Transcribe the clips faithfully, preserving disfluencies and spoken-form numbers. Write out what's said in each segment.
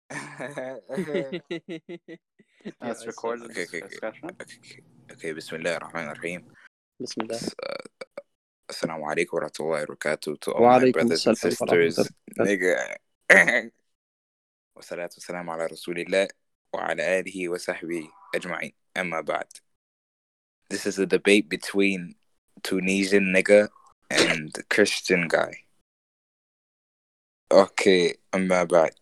Yeah, That's I recorded see. Okay, okay, okay, discussion. okay, okay. بسم الله الرحمن الرحيم. Bismillah. S- uh, Assalamu alaikum wa rahmatullahi wa barakatuh to all Wa my alaikum brothers and assalam wa rahmatullahi sisters. wa barakatuh. Nigga. والصلاة والسلام على رسول الله وعلى آله وصحبه أجمعين. أما بعد. This is a debate between Tunisian nigga and Christian guy. Okay, أما بعد.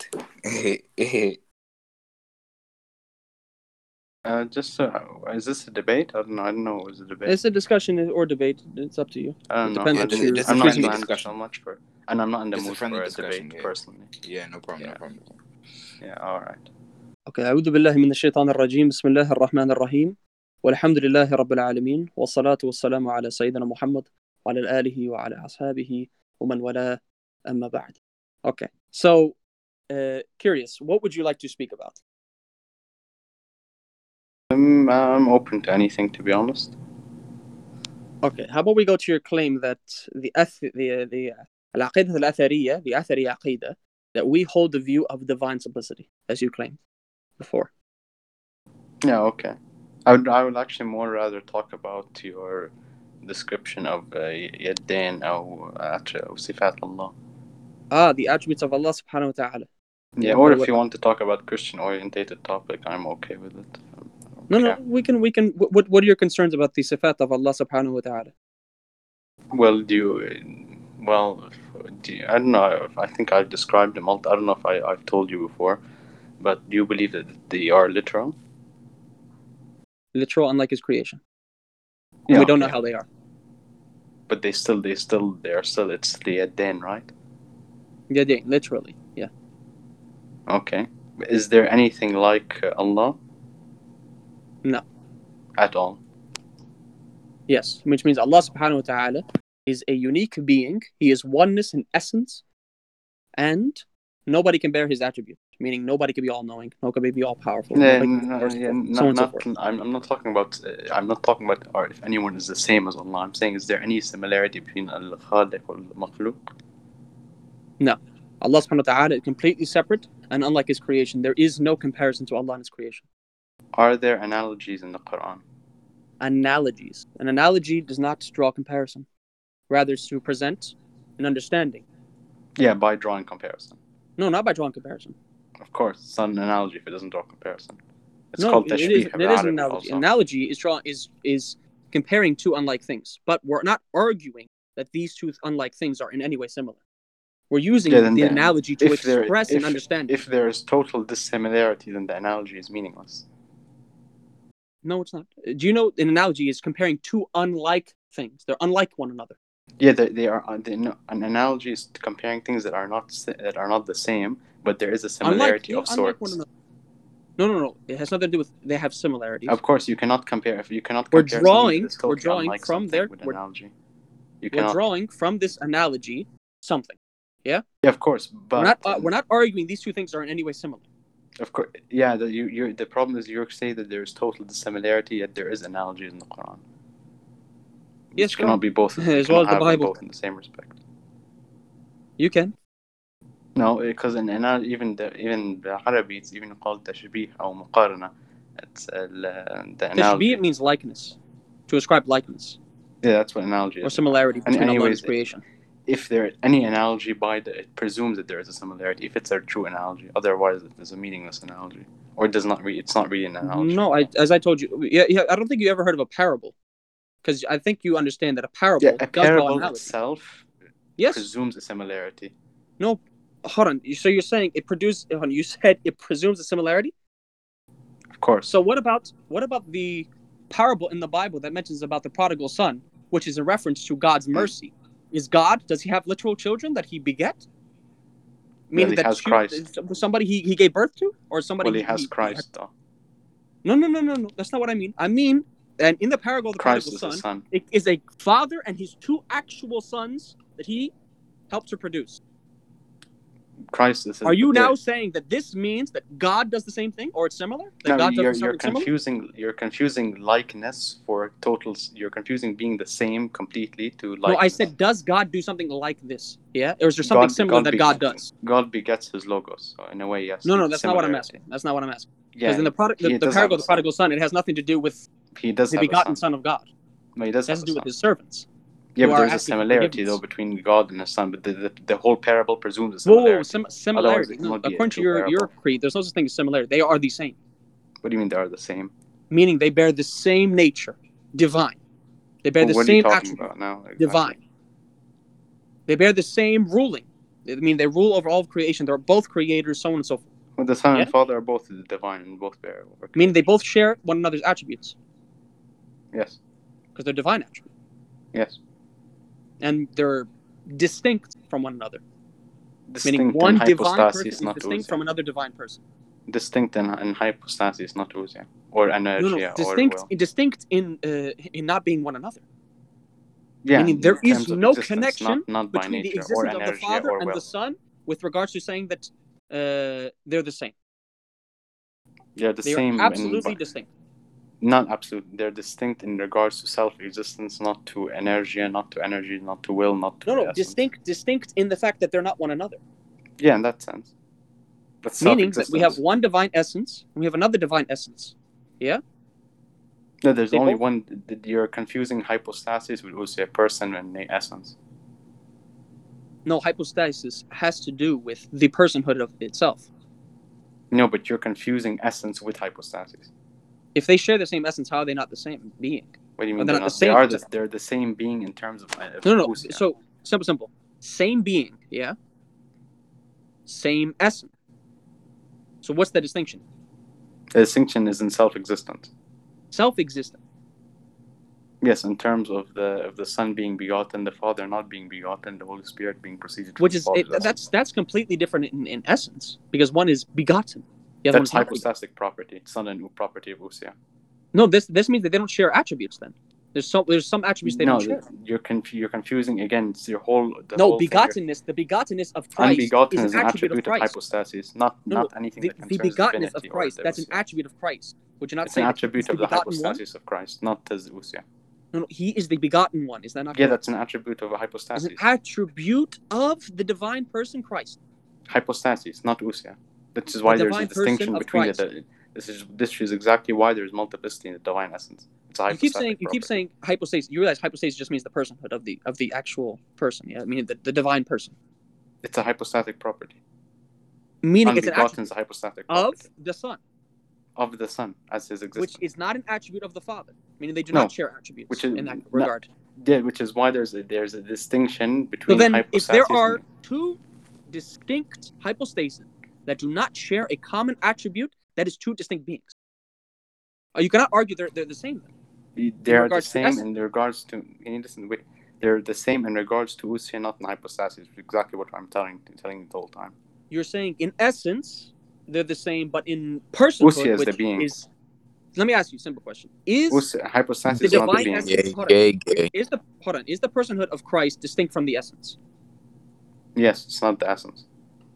Uh, just uh, is this a debate? I don't know. I don't know. It was a debate. It's a discussion or debate. It's up to you. I don't It know. depends I what Just- you're just a I'm not friendly inclined discussion. so much for, and I'm not in the Just a mood friendly for a discussion, debate yeah. personally. Yeah, no problem, Yeah. no problem. Yeah. All right. Okay, أعوذ بالله من الشيطان الرجيم بسم الله الرحمن الرحيم والحمد لله رب العالمين والصلاة والسلام على سيدنا محمد وعلى آله وعلى أصحابه ومن والاه أما بعد. Okay, so uh, curious, what would you like to speak about? I'm I'm open to anything, to be honest. Okay, how about we go to your claim that the أث the the العقيدة الأثرية the أثري عقيدة that we hold the view of divine simplicity as you claimed before. Yeah. Okay. I would I would actually more rather talk about your description of uh, يدين أو أو صفات الله. Ah, the attributes of Allah subhanahu wa ta'ala. Yeah. Yeah, Or but if what- you want to talk about Christian orientated topic, I'm okay with it. I don't No, no, care. we can, we can. What, what are your concerns about the sifat of Allah subhanahu wa ta'ala? Well, do you? Well, do you, I don't know. I think I've described them all. I don't know if I, I've told you before, but do you believe that they are literal? Literal, unlike His creation. Yeah, we don't know okay. how they are. But they still, they still, they are still. It's the Yadain, right? Yeah, yeah, literally. Yeah. Okay. Is there anything like uh, Allah? No. At all? Yes, which means Allah subhanahu wa ta'ala is a unique being. He is oneness in essence, and nobody can bear His attribute. Meaning, nobody can be all-knowing, nobody can be all-powerful, Yeah, nobody can be no, merciful, yeah, so not, on and so not, forth. I'm, I'm not talking about. Uh, I'm not talking about or if anyone is the same as Allah. I'm saying, is there any similarity between Al Khaliq and Al Makhluq? No. Allah subhanahu wa ta'ala is completely separate, and unlike His creation, there is no comparison to Allah and His creation. Are there analogies in the Quran? Analogies. An analogy does not draw comparison. Rather, it's to present an understanding. Yeah, by drawing comparison. No, not by drawing comparison. Of course, it's not an analogy if it doesn't draw comparison. It's no, called it tashbih. is, it is an بالعربي analogy. also. Analogy is draw is is comparing two unlike things, but we're not arguing that these two unlike things are in any way similar. We're using Yeah, the then the- analogy to if there- express if- an understanding. If there is total dissimilarity, then the analogy is meaningless. No, it's not. Do you know an analogy is comparing two unlike things? They're unlike one another. Yeah, they, they are. They, no, an analogy is comparing things that are not sa- that are not the same, but there is a similarity unlike, of yeah, unlike sorts. one another. No, no, no. It has nothing to do with. They have similarities. Of course, you cannot compare. If you cannot We're compare something drawing- that is totally we're drawing unlike from something their- with we're- analogy. You We're cannot. drawing from this analogy something. Yeah, of course, but we're not. Uh, we're not arguing these two things are in any way similar. Of course, yeah. The, you, you. The problem is you say that there is total dissimilarity, yet there is analogy in the Quran. Yes, Which there cannot are. be both. You As well cannot as the have them Bible. both in the same respect. You can. No, because in anal even the even the Arabic it's even called tashbih or muqarana. It's uh, the analogy. Tashbih means likeness, to ascribe likeness Yeah, that's what analogy is. or similarity And between Allah and anyways, His creation. If there any analogy by the, it presumes that there is a similarity. If it's a true analogy, otherwise it is a meaningless analogy, or it does not. Re- it's not really an analogy. No, I, as I told you, yeah, yeah, I don't think you ever heard of a parable, because I think you understand that a parable Yeah, a does draw parable analogy. itself Yes. presumes a similarity. No, hold on. So you're saying it produces? Hold on, you said it presumes a similarity. Of course. So what about what about the parable in the Bible that mentions about the prodigal son, which is a reference to God's mercy? Is God, does He have literal children that He beget? Meaning he that has she- Christ. somebody he, he gave birth to, or somebody well, he he has he- Christ though. No, no, no, no, no. That's not what I mean. I mean, and in the parable of the Christ prodigal is his son, son. it is a father and his two actual sons that he helped to produce. Christ is. Are you now saying that this means that God does the same thing, or it's similar? That no, God you're does you're something confusing. similar? You're confusing likeness for totals. You're confusing being the same completely to likeness. No, I said, does God do something like this? Yeah, or is there something God, similar God that begets, God does? God begets His logos. So in a way, yes. No, no, it's that's not what I'm similarity. asking. That's not what I'm asking. Yeah, Because in the product, the, he the does parable have of a the prodigal son, it has nothing to do with He does the have a begotten son. son of God. But he does It has have to a do with son. his servants. Yeah, who but are there's a asking for similarity though forgiveness. between God and His son. But the, the, the whole parable presumes a Whoa, similarity. whoa, sim- Otherwise, similarity. it No, cannot be a according to true your, parable. your creed, there's no such thing as similarity. They are the same. What do you mean they are the same? Meaning they bear the same nature, divine. They bear Well, the what are you same talking attribute, about now? Exactly. divine. They bear the same ruling. I mean, they rule over all of creation. They're both creators, so on and so forth. Well, the Son Yeah? and Father are both divine and both bear over. Meaning they both share one another's attributes. Yes. Because they're divine attributes. Yes. And they're distinct from one another. Distinct Meaning one in divine person hypostasis, is not distinct ousia. from another divine person. Distinct in, in hypostasis, not ousia. Or energia, No, no, or distinct, will. distinct in uh, in not being one another. Yeah, Meaning there in is terms of no existence, connection not, not by between the nature, or existence of the energia, Father or and will. the Son with regards to saying that uh, they're the same. They're the They same are absolutely in, distinct. Not absolute. They're distinct in regards to self-existence, not to energy, not to energy, not to will, not to No, no, essence. distinct, distinct in the fact that they're not one another. Yeah, in that sense. But Meaning that we have self-existence. one divine essence and we have another divine essence. Yeah? No, there's They only both- one. You're confusing hypostasis with also a person and the essence. No, hypostasis has to do with the personhood of itself. No, but you're confusing essence with hypostasis. If they share the same essence, how are they not the same being? What do you Or mean they're they're not not? the They same. are the, they're the same being in terms of, of No, no, no. ousia. So simple, simple. Same being, yeah? Same essence. So what's the distinction? The distinction is in self-existence. Self-existent. Yes, in terms of the of the Son being begotten, the Father not being begotten, the Holy Spirit being proceeded from Which the is, Father's it, that's essence. that's completely different in, in essence. Because one is begotten. The other That's one's not begotten. hypostatic property, Son and property of ousia. No, this this means that they don't share attributes then. There's some there's some attributes they no, don't share. you're conf- you're confusing again. It's your whole the No, whole thing. begottenness, the begottenness of Christ Unbegotten is is an an attribute, attribute of of Christ. hypostasis, not No, not no, anything the, that the concerns begottenness divinity of or Christ, the that's an ousia. attribute of Christ. Would you not It's say an that he is attribute the of the begotten one? hypostasis of Christ, not his ousia. No, no, he is the begotten one. Is that not Yeah, correct? that's an attribute of a It's hypostasis. an attribute of the divine person Christ. Hypostasis, not ousia. This is why The there's a divine distinction person of between Christ. the. This is this is exactly why there's multiplicity in the divine essence. It's a You keep hypostatic saying you keep property. saying hypostasis. You realize hypostasis just means the personhood of the of the actual person. Yeah, I mean the, the divine person. It's a hypostatic property. Meaning it's an Unbegotten attribute is a hypostatic of property the Son, of the Son as his existence. which is not an attribute of the Father. Meaning they do No, not share attributes which is in that no, regard. Yeah, which is why there's a there's a distinction So between then, if hypostasis there are and two distinct hypostases that do not share a common attribute, that is two distinct beings. Uh, You cannot argue they're they're the same. Then. they are the regards to same essence. in regards to. Can you listen? Wait, they're the same in regards to ousia, not in hypostasis. Exactly what I'm telling telling you the whole time. You're saying in essence they're the same, but in personhood, Ousia is which the being. is. Let me ask you a simple question: Is Ousia, hypostasis the is not the divine being. essence Gay, hold on, gay, gay. is the hold on, is the personhood of Christ distinct from the essence? Yes, it's not the essence.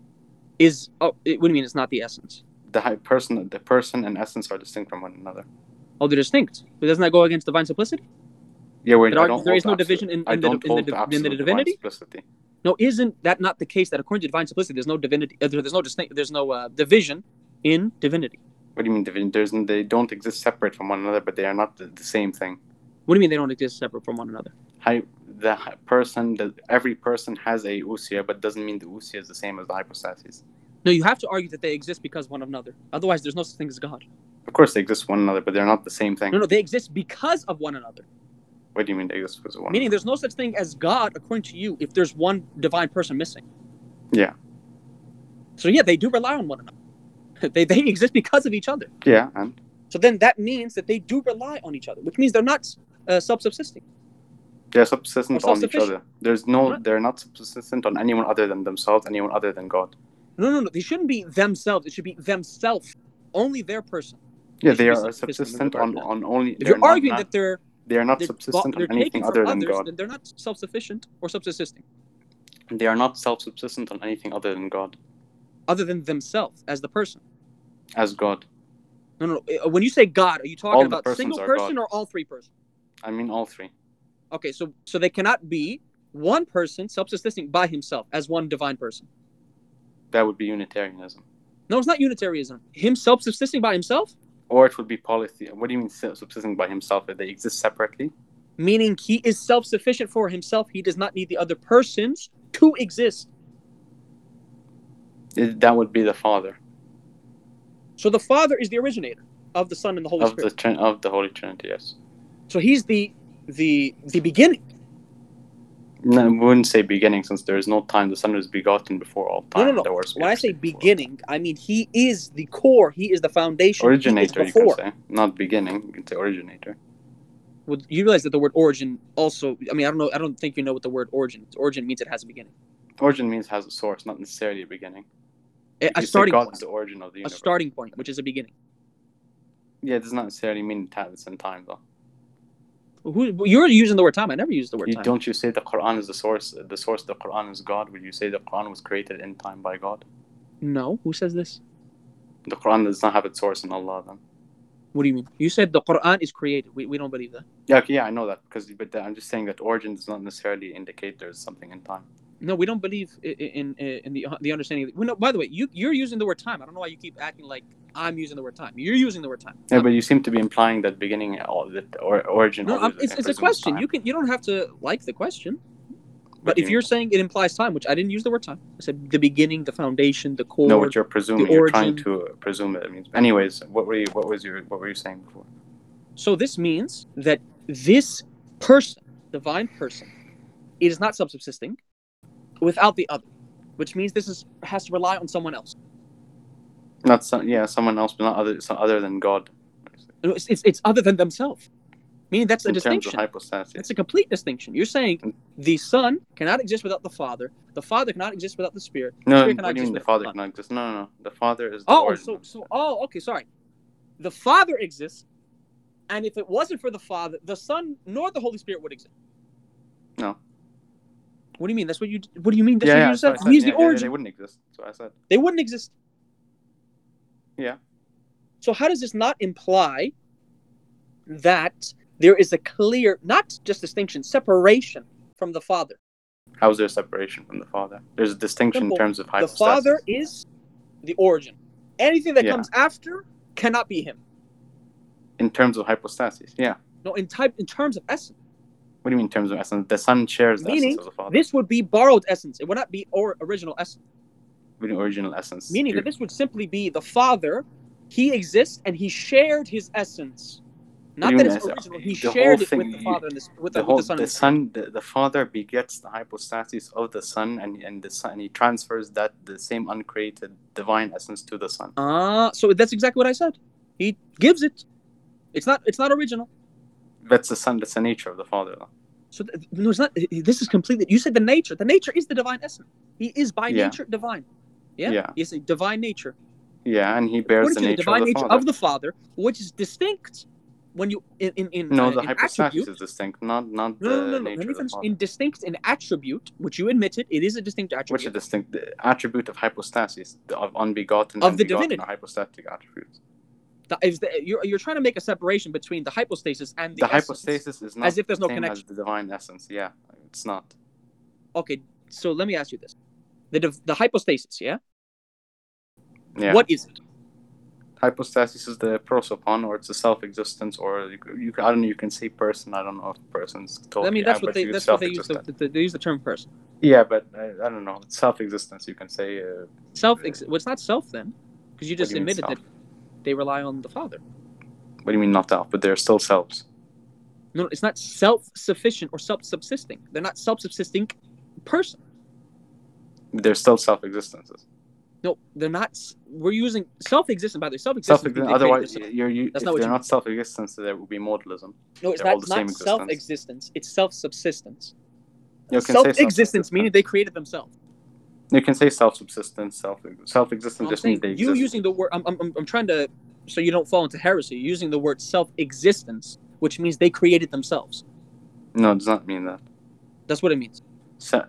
Is oh, it, what do you mean? It's not the essence. The hy- person, the person and essence are distinct from one another. Oh, they're distinct. But doesn't that go against divine simplicity? Yeah, wait, It I argues don't there hold is no absolute- division in, I in the don't in the, hold div- in the absolute divine divinity. simplicity. No, isn't that not the case that according to divine simplicity, there's no divinity, uh, there's no distinct, there's no uh, division in divinity? What do you mean division? There's they don't exist separate from one another, but they are not the, the same thing. What do you mean they don't exist separate from one another? Hy- the hy- person, the, every person has a ousia, but doesn't mean the ousia is the same as the hypostasis. No, you have to argue that they exist because of one another. Otherwise, there's no such thing as God. Of course, they exist one another, but they're not the same thing. No, no, they exist because of one another. What do you mean they exist because of one? Meaning, there's no such thing as God according to you if there's one divine person missing. Yeah. So yeah, they do rely on one another. they they exist because of each other. Yeah, and So then that means that they do rely on each other, which means they're not uh, self-subsisting. they're subsistent Or on each self-sufficient. other. There's no, Right. they're not subsistent on anyone other than themselves, anyone other than God. No, no, no. They shouldn't be themselves. It should be themselves. Only their person. Yeah, They they should be are self-sufficient in subsistent regard on, to that. on only. If they're you're not, arguing not, that they're they are not they're, subsistent they're on anything taking from other than others, God. then they're not self-sufficient or subsisting. They are not self-subsistent on anything other than God. other than themselves as the person? As God. No, no, no. When you say God, are you talking All the about persons single are person God. or all three persons? I mean all three. Okay, so so they cannot be one person self-subsisting by himself as one divine person. That would be Unitarianism. No, it's not Unitarianism. Him self-subsisting by himself? Or it would be polytheism. What do you mean subsisting by himself? That they exist separately? Meaning he is self-sufficient for himself. He does not need the other persons to exist. It, that would be the Father. So the Father is the originator of the Son and the Holy of Spirit. The, of the Holy Trinity, yes. So he's the the the beginning. No, I wouldn't say beginning, since there is no time. The Son was begotten before all time. No, no, no. There was When I say beginning, I mean he is the core. He is the foundation. Originator, he is before. you can say. Not beginning. You can say originator. Well, you realize that the word origin also, I mean, I don't know, I don't think you know what the word origin is. Origin means it has a beginning. Origin means has a source, not necessarily a beginning. A, a starting God point. is the origin of the universe. A starting point, which is a beginning. Yeah, it does not necessarily mean it's in time, though. Who, you're using the word time. I never used the word you, time. Don't you say the Quran is the source? The source of the Quran is God. Would you say the Quran was created in time by God? No. Who says this? The Quran does not have its source in Allah, then. What do you mean? You said the Quran is created. We we don't believe that. Yeah, okay, yeah, I know that, because but I'm just saying that origin does not necessarily indicate there's something in time. No, we don't believe in in, in the the understanding. Of, well, no, by the way, you you're using the word time. I don't know why you keep acting like I'm using the word time. You're using the word time. Yeah, but you seem to be implying that beginning, that or origin. No, I'm, it's it's a question. Time. You can you don't have to like the question. But what if you you're saying it implies time, which I didn't use the word time, I said the beginning, the foundation, the core. No, what you're presuming, the you're origin. trying to presume that it means. Anyways, what were you? What was your? What were you saying before? So this means that this person, divine person, it is not subsisting without the other, which means this is has to rely on someone else. Not some, yeah, someone else, but not other, so other than God. It's, it's it's other than themselves. Meaning that's a in distinction. Terms of hypostasis. That's a complete distinction. You're saying the Son cannot exist without the Father. The Father cannot exist without the Spirit. The no, Spirit what do you mean the Father cannot exist? No, no, no. The Father is the oh, origin. so so oh, okay, sorry. The Father exists, and if it wasn't for the Father, the Son nor the Holy Spirit would exist. No. What do you mean? That's what you. What do you mean? That's yeah, what yeah, you said. said. He's yeah, the origin. They, they wouldn't exist. So I said they wouldn't exist. Yeah. So how does this not imply that there is a clear, not just distinction, separation from the Father? How is there separation from the Father? There's a distinction Simple. in terms of hypostasis. The Father is the origin. Anything that yeah. comes after cannot be him. In terms of hypostasis, yeah. No, in type, in terms of essence. What do you mean in terms of essence? The Son shares the Meaning, essence of the Father. This would be borrowed essence. It would not be or original essence. With the original essence. Meaning You're... that this would simply be the Father. He exists and he shared his essence. Not that it's original. He shared it with the Father and the, with the, the, whole, with the Son. The Son, the, the Father begets the hypostasis of the Son, and and the Son, and he transfers that the same uncreated divine essence to the Son. Ah, uh, so that's exactly what I said. He gives it. It's not. It's not original. That's the Son. That's the nature of the Father, though. So th- no, it's not. This is completely. You said the nature. The nature is the divine essence. He is by yeah. nature divine. Yeah. Yeah. He is a divine nature. Yeah, and he bears the, the nature divine of the nature Father. of the Father, which is distinct. When you in in, in no, uh, the in hypostasis attribute, is distinct, not not no, the no, no, no. nature of the Father. In distinct in attribute, which you admitted, it is a distinct attribute. Which is distinct the attribute of hypostasis, of unbegotten of the begotten divinity, hypostatic attributes. The, is the, you're you're trying to make a separation between the hypostasis and the, the hypostasis is not as if there's no the same connection. As the divine essence, yeah, it's not. Okay, so let me ask you this: the div- the hypostasis, yeah. Yeah. What is it? Hypostasis is the prosopon, or it's a self-existence, or you, you I don't know. You can say person. I don't know if person's totally. I mean, that's yeah, what they that's what they use the, the, they use the term person. Yeah, but I, I don't know. It's self-existence. You can say uh, self. Ex- well, it's not self then, because you just you admitted that they rely on the Father. What do you mean not self? But they're still selves. No, it's not self-sufficient or self-subsisting. They're not self-subsisting person. They're still self-existences. No, they're not. We're using self-existent. By the way, self-existent. Self-existent otherwise, you're, you, That's if not what they're you not mean. self-existence, there will be modalism. No, it's they're not, not self-existence. It's self-subsistence. You can self-existence meaning they created themselves. You can say self-subsistence, self self-existence no, just saying, means they you exist. using the word. I'm, I'm I'm trying to, so you don't fall into heresy. You're using the word self-existence, which means they created themselves. No, it does not mean that. That's what it means. So,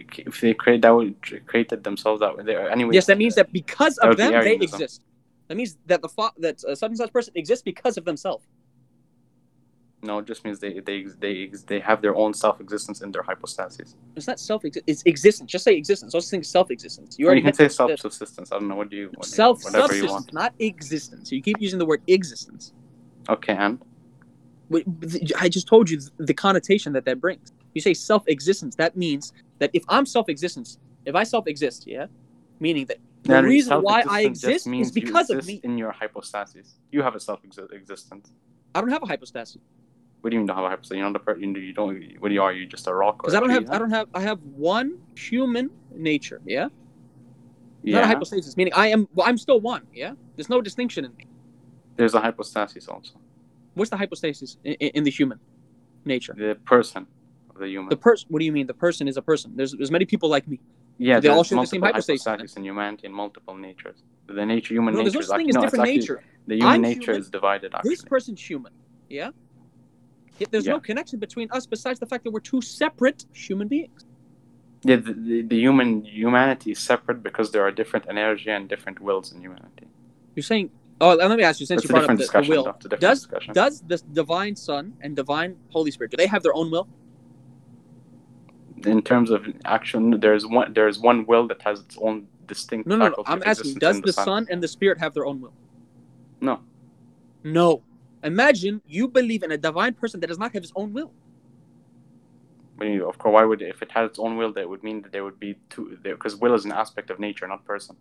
if they create that would created themselves that way. They anyway. Yes, that means that because of that them, they Arianism. exist. That means that the fa- that uh, such and such person exists because of themselves. No, it just means they they they they have their own self-existence in their hypostases. It's not self. It's existence. Just say existence. Don't think self-existence. You, you can say self-subsistence. I don't know. What do you? What self whatever you want. Not existence. You keep using the word existence. Okay, and I just told you the connotation that that brings. You say self-existence. That means that if I'm self-existence, if I self-exist, yeah, meaning that the then reason why I exist means is because you of me. In your hypostasis, you have a self-existence. I don't have a hypostasis. What do you mean don't have a hypostasis? You're not a person. You don't. What do you are? You just a rock? Because I don't have. Huh? I don't have. I have one human nature. Yeah. Yeah. Not a hypostasis, meaning I am. Well, I'm still one. Yeah. There's no distinction in me. There's a hypostasis also. What's the hypostasis in, in the human nature? The person of the human. The person. What do you mean? The person is a person. There's there's many people like me. Yeah, they all share multiple the same hypostasis, hypostasis in humanity and multiple natures. The nature, human no, nature, there's is no actually, thing no, is different actually, nature. The human I'm nature human, is divided. Actually, this person's human. Yeah. Yet there's yeah. no connection between us besides the fact that we're two separate human beings. Yeah, the, the, the human humanity is separate because there are different energy and different wills in humanity. You're saying. Oh, let me ask you. Since That's you brought up the, the will, does discussion. does the divine Son and divine Holy Spirit, do they have their own will? In terms of action, there's one there's one will that has its own distinct. No, no, no. I'm asking, does the, the Son and the Spirit have their own will? No. No. Imagine you believe in a divine person that does not have his own will. But you, of course, why would if it had its own will, that would mean that there would be two. Because will is an aspect of nature, not person.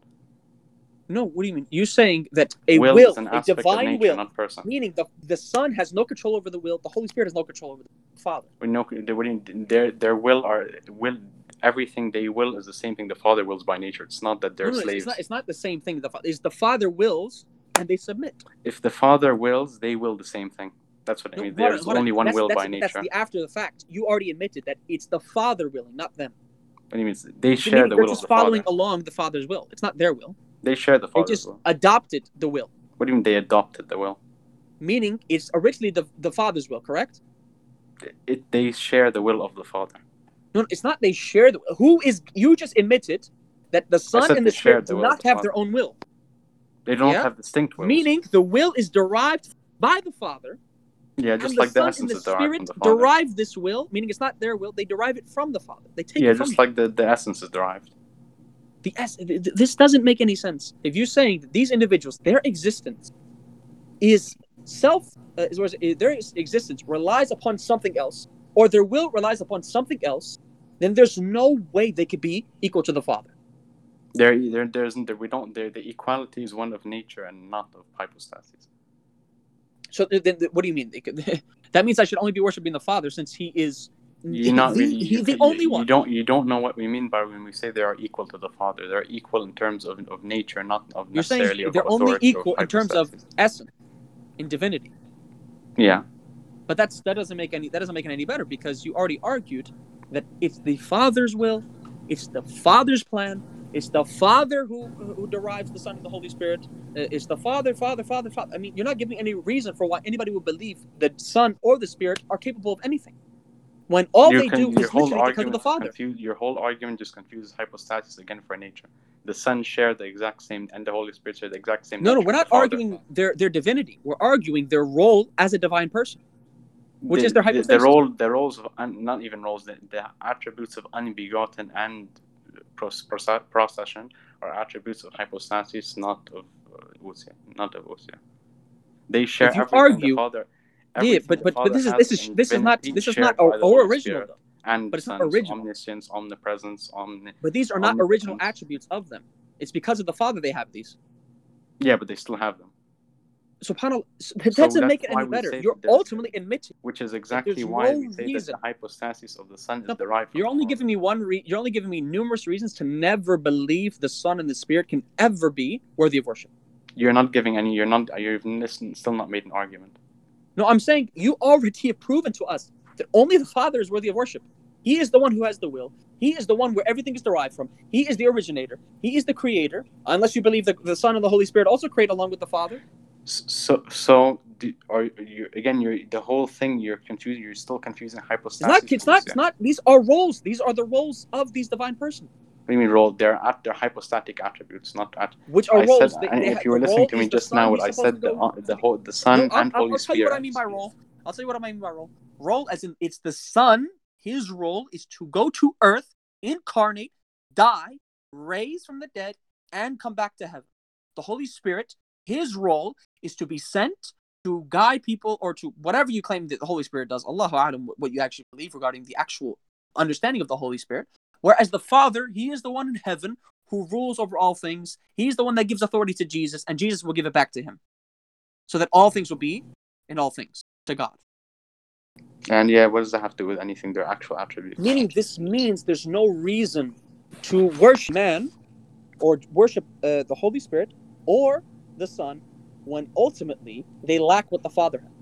No, what do you mean? You're saying that a will, will, an a divine nature, will, not person. Meaning the the Son has no control over the will, the Holy Spirit has no control over the Father. We know their their will are will everything they will is the same thing the Father wills by nature. It's not that they're no, no, slaves. It's not, it's not the same thing. The is the Father wills and they submit. If the Father wills, they will the same thing. That's what I mean. No, There's what, only what, one that's, will that's, by nature. That's the after the fact. You already admitted that it's the Father willing, not them. What do you mean? They share the will of the Father. They're just following along the Father's will. It's not their will. They share the Father's will. They just will. adopted the will. What do you mean they adopted the will? Meaning it's originally the, the Father's will, correct? It, it they share the will of the Father. No, it's not they share the will. Who is you just admitted that the Son and the Spirit do not have their own will. They don't yeah? have distinct wills. Meaning the will is derived by the Father. Yeah, just and like the, the essence and the is derived Spirit from the Father. derive this will, meaning it's not their will. They derive it from the Father. They take yeah, it from just him. like the, the essence is derived. The es- This doesn't make any sense. If you're saying that these individuals, their existence is self, uh, is, their existence relies upon something else, or their will relies upon something else, then there's no way they could be equal to the Father. There, there, there isn't. There, we don't. There, the equality is one of nature and not of hypostasis. So then, what do you mean? That means I should only be worshiping the Father, since He is. You're not the, really. He's you, the you, only you one. don't. You don't know what we mean by when we say they are equal to the Father. They're equal in terms of, of nature, not of You're necessarily saying of they're authority, only equal of in terms of essence, in divinity. Yeah. But that's that doesn't make any that doesn't make it any better, because you already argued that it's the Father's will, it's the Father's plan, it's the Father who who derives the Son and the Holy Spirit. It's the Father, Father, Father, Father. I mean, you're not giving any reason for why anybody would believe the Son or the Spirit are capable of anything, when all you they can, do is literally because of the Father. Confuse, your whole argument just confuses hypostasis again for nature. The Son share the exact same, and the Holy Spirit share the exact same. No, no, we're not arguing their their divinity. We're arguing their role as a divine person, which the, is their hypostasis. The, the role, the roles of un, not even roles, the, the attributes of unbegotten and procession are attributes of hypostasis, not of uh, ousia, not of ousia. They share if you everything argue, the Father. Yeah, but but, but this is this is this is not this is not our, our original though. And but it's sense, not original. Omniscience, omnipresence, omni. But these are not original attributes of them. It's because of the Father they have these. Yeah, but they still have them. SubhanAllah, that doesn't so make it any better. You're ultimately admitting, which is exactly why no we say reason. that the hypostasis of the Son is no, derived from You're only giving me one. Re- you're only giving me numerous reasons to never believe the Son and the Spirit can ever be worthy of worship. You're not giving any. You're not. You've still not made an argument. No, I'm saying you already have proven to us that only the Father is worthy of worship. He is the one who has the will. He is the one where everything is derived from. He is the originator. He is the creator. Unless you believe that the Son and the Holy Spirit also create along with the Father. So, so do, are you again? You're the whole thing. You're confusing. You're still confusing hypostasis. It's not. It's not. It's not. These are roles. These are the roles of these divine persons. What do you mean role? They're at their hypostatic attributes, not at. Which are I roles. Said, they, and they if ha- you were the listening role to me is the just Son, now, what he's I supposed said, to the go- uh, the whole the Son No, I'll, and I'll, Holy I'll tell you Spirit. what I mean by role. I'll tell you what I mean by role. Role, as in, it's the Son. His role is to go to earth, incarnate, die, raise from the dead, and come back to heaven. The Holy Spirit, his role is to be sent to guide people, or to whatever you claim that the Holy Spirit does. Allahu A'lam, what you actually believe regarding the actual understanding of the Holy Spirit. Whereas the Father, he is the one in heaven who rules over all things. He's the one that gives authority to Jesus, and Jesus will give it back to him. So that all things will be in all things to God. And yeah, what does that have to do with anything? Their actual attributes. Meaning, this means there's no reason to worship man or worship uh, the Holy Spirit or the Son when ultimately they lack what the Father has.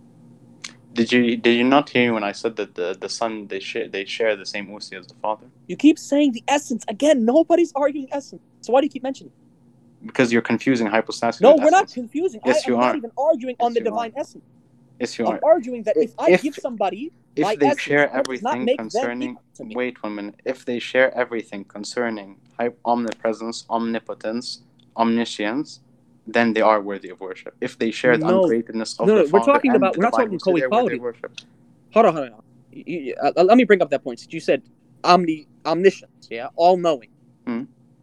Did you did you not hear when I said that the, the Son they share they share the same usi as the Father? You keep saying the essence again. Nobody's arguing essence. So why do you keep mentioning it? Because you're confusing hypostasis. No, with we're not essence. confusing. Yes, I, you I'm are. not even arguing Yes, on the you divine are. essence. Yes, you I'm are. arguing that if I If- give somebody If my they essence, share that does not everything make them concerning, equal to me. wait one minute. If they share everything concerning hy- omnipresence, omnipotence, omniscience, then they are worthy of worship. If they share the No. uncreatedness of No, the no, we're Father talking and about- the we're not divine talking usi, they're worthy co-equality. of worship. Hold on, hold on. You, you, uh, let me bring up that point. You said omni, omniscience, yeah, all-knowing. Hmm.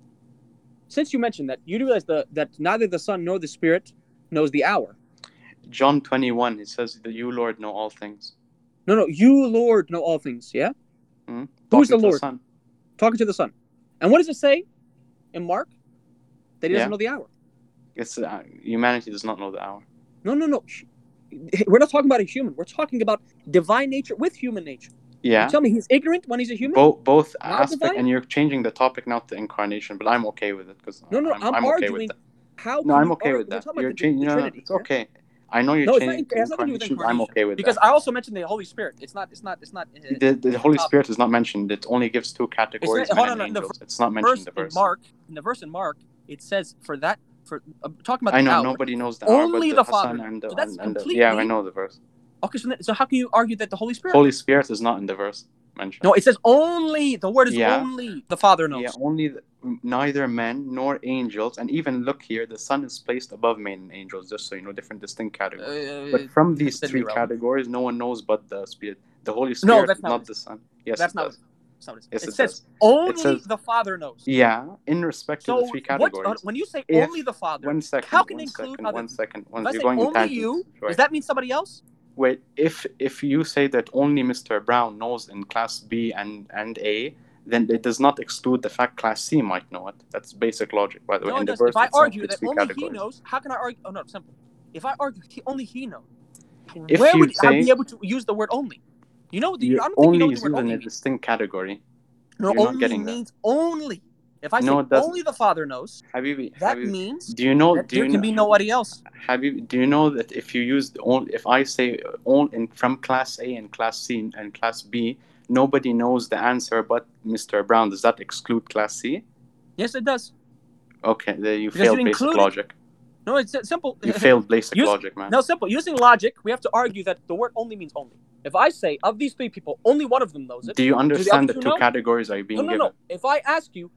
Since you mentioned that, you do realize the, that neither the Son nor the Spirit knows the hour. John twenty-one, it says that you, Lord, know all things. No, no, you, Lord, know all things, yeah? Hmm? Who is the Talking to Lord? Son. Talking to the Son. And what does it say in Mark? That he doesn't Yeah. know the hour. It's uh, humanity does not know the hour. No, no, no. We're not talking about a human. We're talking about divine nature with human nature. Yeah. You tell me he's ignorant when he's a human? Both both Not aspects, divine? and you're changing the topic now to incarnation, but I'm okay with it because No, no, I'm, I'm, I'm okay arguing with that. how No, can I'm you okay argue? with We're that. talking You're about the, changing. the No, no, Trinity. it's yeah? okay. I know you're No, it's not, changing it has nothing to do with incarnation. incarnation. I'm okay with because that. I also mentioned the Holy Spirit. It's not. It's not. It's not. Uh, The, the Holy topic. Spirit is not mentioned. It only gives two categories, It's not- men hold and on, in the angels. It's not mentioned verse in the in verse. Mark. In the verse in Mark, it says for that for uh, talking about I the know hour. nobody knows the hour, Only but the the Father Hassan knows. and the, So that's and, and the, completely. yeah, I know the verse. Okay, so, then, so how can you argue that the Holy Spirit? Holy Spirit is not in the verse mentioned. No, it says only. The word is Yeah. only. The Father knows. Yeah, only the, neither men nor angels, and even look here, the Son is placed above men and angels, just so you know, different distinct categories. Uh, But from these that's three irrelevant. categories, no one knows but the Spirit. The Holy No, Spirit that's is not not what the Son. Yes, That's it not. does. What, that's not what it says. Yes, it it says does. only It says- the Father knows. Yeah, in respect to So the three what? Uh, categories. when you say If- only the Father, One second. how can one it include second, other? One second. One, If I you're say going in only tangents. you, Right. does that mean somebody else? Wait, if if you say that only Mister Brown knows in Class B and, and A, then it does not exclude the fact Class C might know it. That's basic logic, by the way. No, In it the does. verse If I itself, argue it's that three only he categories. knows, how can I argue? Oh no, it's simple. If I argue he, only he knows, If where you would I say- be able to use the word only? You know, the, You I don't think you only know what is the word used in only a means. distinct category. No, you're not only getting that. means only. If I say No, it doesn't. only the Father knows, Habibi, that Habibi, means do you know? that Do there you can know, be nobody else. Habibi, do you know that if you use the only, if I say all in from Class A and Class C and Class B, nobody knows the answer but Mister Brown. Does that exclude Class C? Yes, it does. Okay, there you Because failed you basic included- logic. No, it's simple. You failed basic Use- logic, man. No, simple. Using logic, we have to argue that the word only means only. If I say of these three people, only one of them knows it. Do you understand other the two two know? categories are being No, no, given? no. If I ask you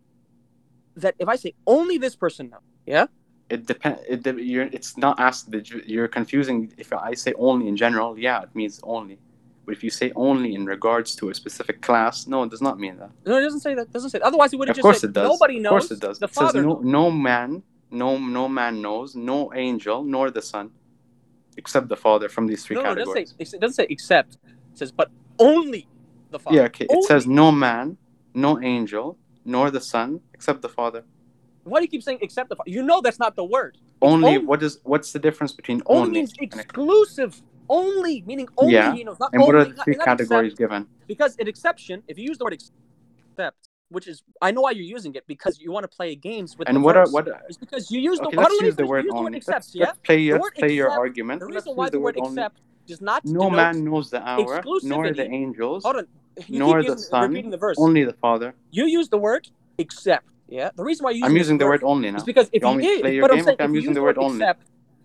that, if I say only this person knows, yeah. It depends. It de- you're, it's not asked that you- you're confusing. If I say only in general, yeah, it means only. But if you say only in regards to a specific class, no, it does not mean that. No, it doesn't say that. It doesn't say that. Otherwise, it would have Of just course said it does. nobody Of knows. course it does. The It says Father no, knows. no man, no, no man knows, no angel, nor the Son, except the Father from these three No, no, it doesn't categories. say. It doesn't say except. It says but only the Father. Yeah, okay. It Only. says no man, no angel, nor the Son, except the Father. Why do you keep saying except the Father? You know that's not the word. It's Only, what is what's the difference between only only? means exclusive. Only meaning only Yeah. he knows. Not And what only. are the not- three not categories except, given? because an exception, if you use the word except, which is I know why you're using it, because you want to play games with And the what are verse. what? It's because you use the Okay, hold let's on, let me use the finish. word You use the word only. except, Let's, yeah? let's play, The let's word play your except- argument. The Let's reason use why the the word word only. except does not No denote man knows the hour, nor the exclusivity. angels, Hold on. You nor keep the using, Son, repeating the verse. only the Father. You use the word except, yeah? The reason why you're using I'm this using the word word only now. is because if You want you, me to play if, your but I'm game? saying Okay, if I'm you using use the the word word only. except,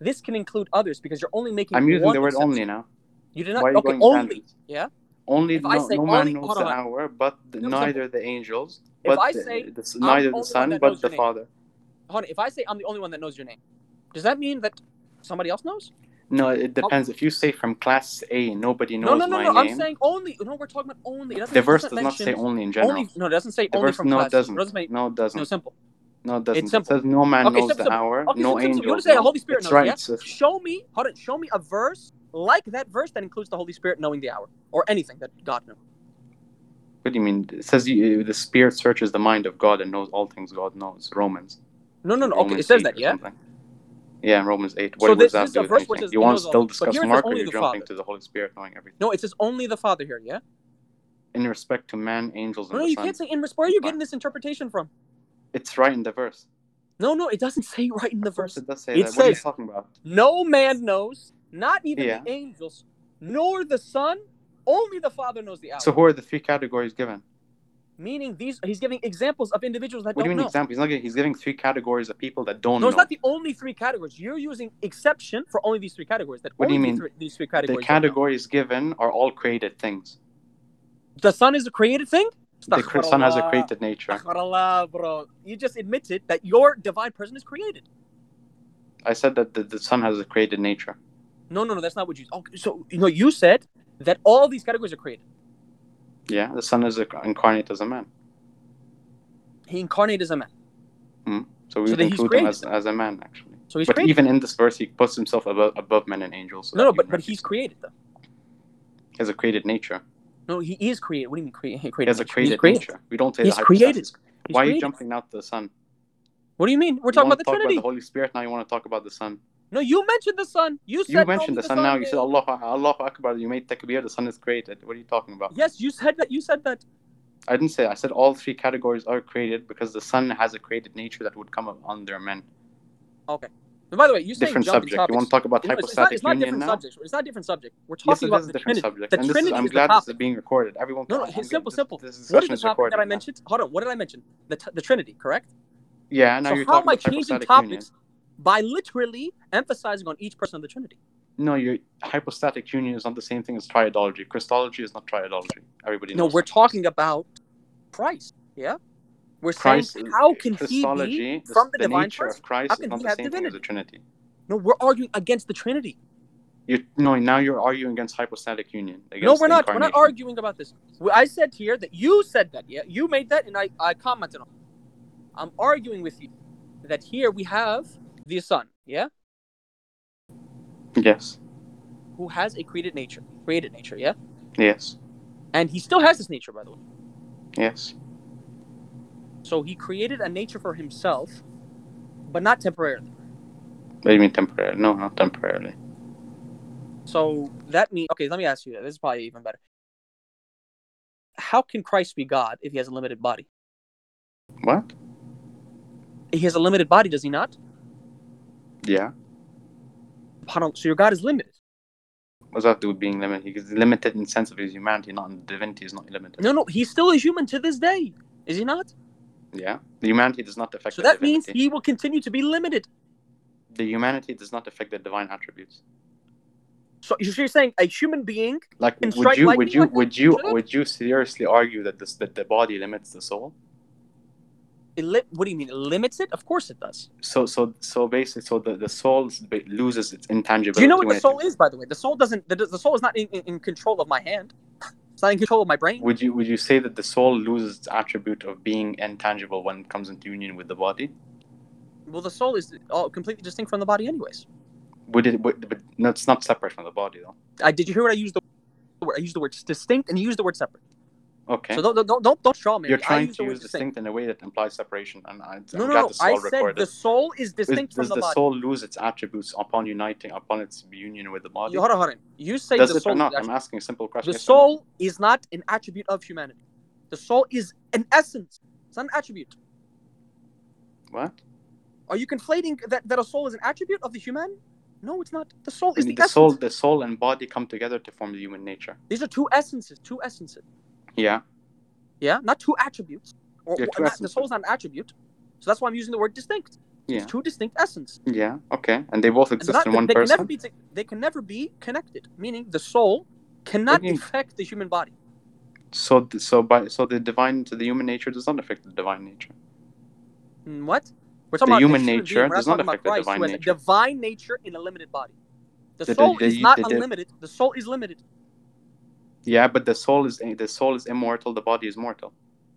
this can include others because you're only making I'm using one the word exception. only now. You did not. Why are you okay, going only. tangents? Yeah. Only If I no, say no man only- knows hold the on. hour, but the, No, neither simple. the angels, If but I the, say, the, I'm neither the the only one Son, that but knows the your name. Father. Hold on. If I say I'm the only one that knows your name, does that mean that somebody else knows? No, it depends. If you say from class A, nobody knows No, no, no, my no. I'm name. saying only. No, we're talking about only. It doesn't, The it verse doesn't does not mention say only in general. only. No, it doesn't say The only verse, from no, class it doesn't. C. It doesn't make, No, it doesn't. no, simple. No, it doesn't. It's simple. It says no man Okay, knows simple, the simple. hour, Okay, no simple, simple. You want angels to say the know. Holy Spirit It's knows, right. yeah? It's just- Show me, hold on, show me a verse like that verse that includes the Holy Spirit knowing the hour or anything that God knows. What do you mean? It says you, the Spirit searches the mind of God and knows all things God knows. Romans. No, no, no. Okay, Romans it says eight that, or yeah? something. Yeah, in Romans eight. What So does this, that this is do a with verse which anything? says You he want knows to all still things. But discuss here there's Mark, or only you're the jumping Father. to the Holy Spirit knowing everything? No, it says only the Father here, yeah? In respect to man, angels, and No, no, the you Son. can't say in response. Where are you Fine. getting this interpretation from? It's right in the verse. No, no, it doesn't say right in the Of course verse. it does say It that. What are you says, talking about? no man knows, not even Yeah. the angels, nor the Son, only the Father knows the hour. So who are the three categories given? Meaning these, he's giving examples of individuals that What do don't you mean know. example? He's not giving, he's giving three categories of people that don't No, it's know. not the only three categories. You're using exception for only these three categories. That What do only you the mean? three, these three The categories. don't know. categories given are all created things. The Son is a created thing? The cre- Son has a Astaghfirullah. created nature. Astaghfirullah, bro. You just admitted that your divine person is created. I said that the, the Son has a created nature. No, no, no, that's not what you. Okay, so you know, you said that all these categories are created. Yeah, the Son is a, incarnate as a man. He incarnated as a man. Hmm. So we So would that he's include him created. as, as a man, actually. So he's But created. even in this verse, he puts himself above, above men and angels. So No, that no, but even but he's reduces- created though. He has a created nature. No, he is created. What do you mean created? He created has a nature? created, He's created. nature. We don't say He's the created. hypostasis. He's Why are you created. jumping out to the Son? What do you mean? We're You talking want about to the talk Trinity. about the Holy Spirit, now you want to talk about the Son. No, you mentioned the Son. You said You mentioned only the Son now. You said uh, Allah, Allah Akbar. You made takbir. The Son is created. What are you talking about? Yes, you said that. You said that. I didn't say. I said all three categories are created because the Son has a created nature that would come up under men. Okay. And by the way, you say Different jumping subject. topics. You want to talk about You know, it's, it's not, hypostatic it's not union different now? subjects. It's not a different subject. We're Yes, talking it about is a the different Trinity. subject. The and this Trinity is, I'm is glad the this is topic. being recorded. Everyone No, can. no, I'm simple, good. simple. This, this What is discussion the topic that I recorded now. mentioned? Hold on. What did I mention? The t- the Trinity, correct? Yeah, now so you're how am talking I about changing hypostatic topics union. by literally emphasizing on each person of the Trinity? No, your hypostatic union is not the same thing as triadology. Christology is not triadology. Everybody No, knows. we're that. talking about Christ. Yeah, we're Christ, saying how can he Christology, be from the, the divine nature person? of Christ How is can not he the have same thing as divinity? the Trinity. No, we're arguing against the Trinity. You no, now you're arguing against hypostatic union. Against No, we're the not. We're not incarnation. arguing about this. I said here that you said that. Yeah, you made that, and I, I commented on it. I'm arguing with you that here we have the Son, yeah, Yes. who has a created nature, created nature, yeah, Yes. and he still has this nature, by the way. Yes. So he created a nature for himself, but not temporarily. What do you mean temporarily? No, not temporarily. So that means, okay, let me ask you that. This is probably even better. How can Christ be God if he has a limited body? What? He has a limited body, does he not? Yeah. So your God is limited. What does that have to do with being limited? He's limited in the sense of his humanity, not in divinity. Is not limited. No, no, he's still a human to this day, is he not? Yeah. The humanity does not affect So the that divinity. means he will continue to be limited. The humanity does not affect the divine attributes. So you're saying a human being Like, can would strike you, lightning would you, like would that? you, Should it? would you seriously argue that this, that the body limits the soul? It li- what do you mean? It limits it? Of course it does. So, so, so basically, so the, the soul loses its intangibility. Do you know what when the it- soul is, by the way? The soul doesn't. The, the soul is not in, in, in control of my hand. It's not in control of my brain. Would you, would you say that the soul loses its attribute of being intangible when it comes into union with the body? Well, the soul is all completely distinct from the body, anyways. Would it? Would, but no, it's not separate from the body, though. I did you hear what I used the word? I used the word distinct, and you used the word separate. Okay. So don't don't don't, don't straw man. You're I trying used to the word use distinct in a way that implies separation, and I, I'm No, no, glad no. this is I all said recorded. the soul is distinct Does, from does the, the body. soul lose its attributes upon uniting, upon its union with the body? You, hold on, hold on. You say Does the it soul. or not? Is I'm asking a simple question. the Yes or no? soul is not an attribute of humanity. The soul is an essence. It's not an attribute. What? Are you conflating that, that a soul is an attribute of the human? No, it's not. The soul is The, the, the essence. soul, the soul and body come together to form the human nature. These are two essences. Two essences. Yeah. Yeah, not two attributes. Or, Yeah, or two not, the essences. soul is not an attribute. So that's why I'm using the word distinct. Yeah. It's two distinct essences. Yeah. Okay. And they both And they're exist not- in one they can person. never be. They can never be connected. Meaning, the soul cannot do you- affect the human body. So, th- so by so the divine to the human nature does not affect the divine nature. Mm, What? We're talking The about human the human nature being. We're does not not talking about affect the Christ, divine who has nature. a divine nature in a limited body. The, The- soul the- is the- not the- the- unlimited. The soul is limited. Yeah, but the soul is the soul is immortal. The body is mortal.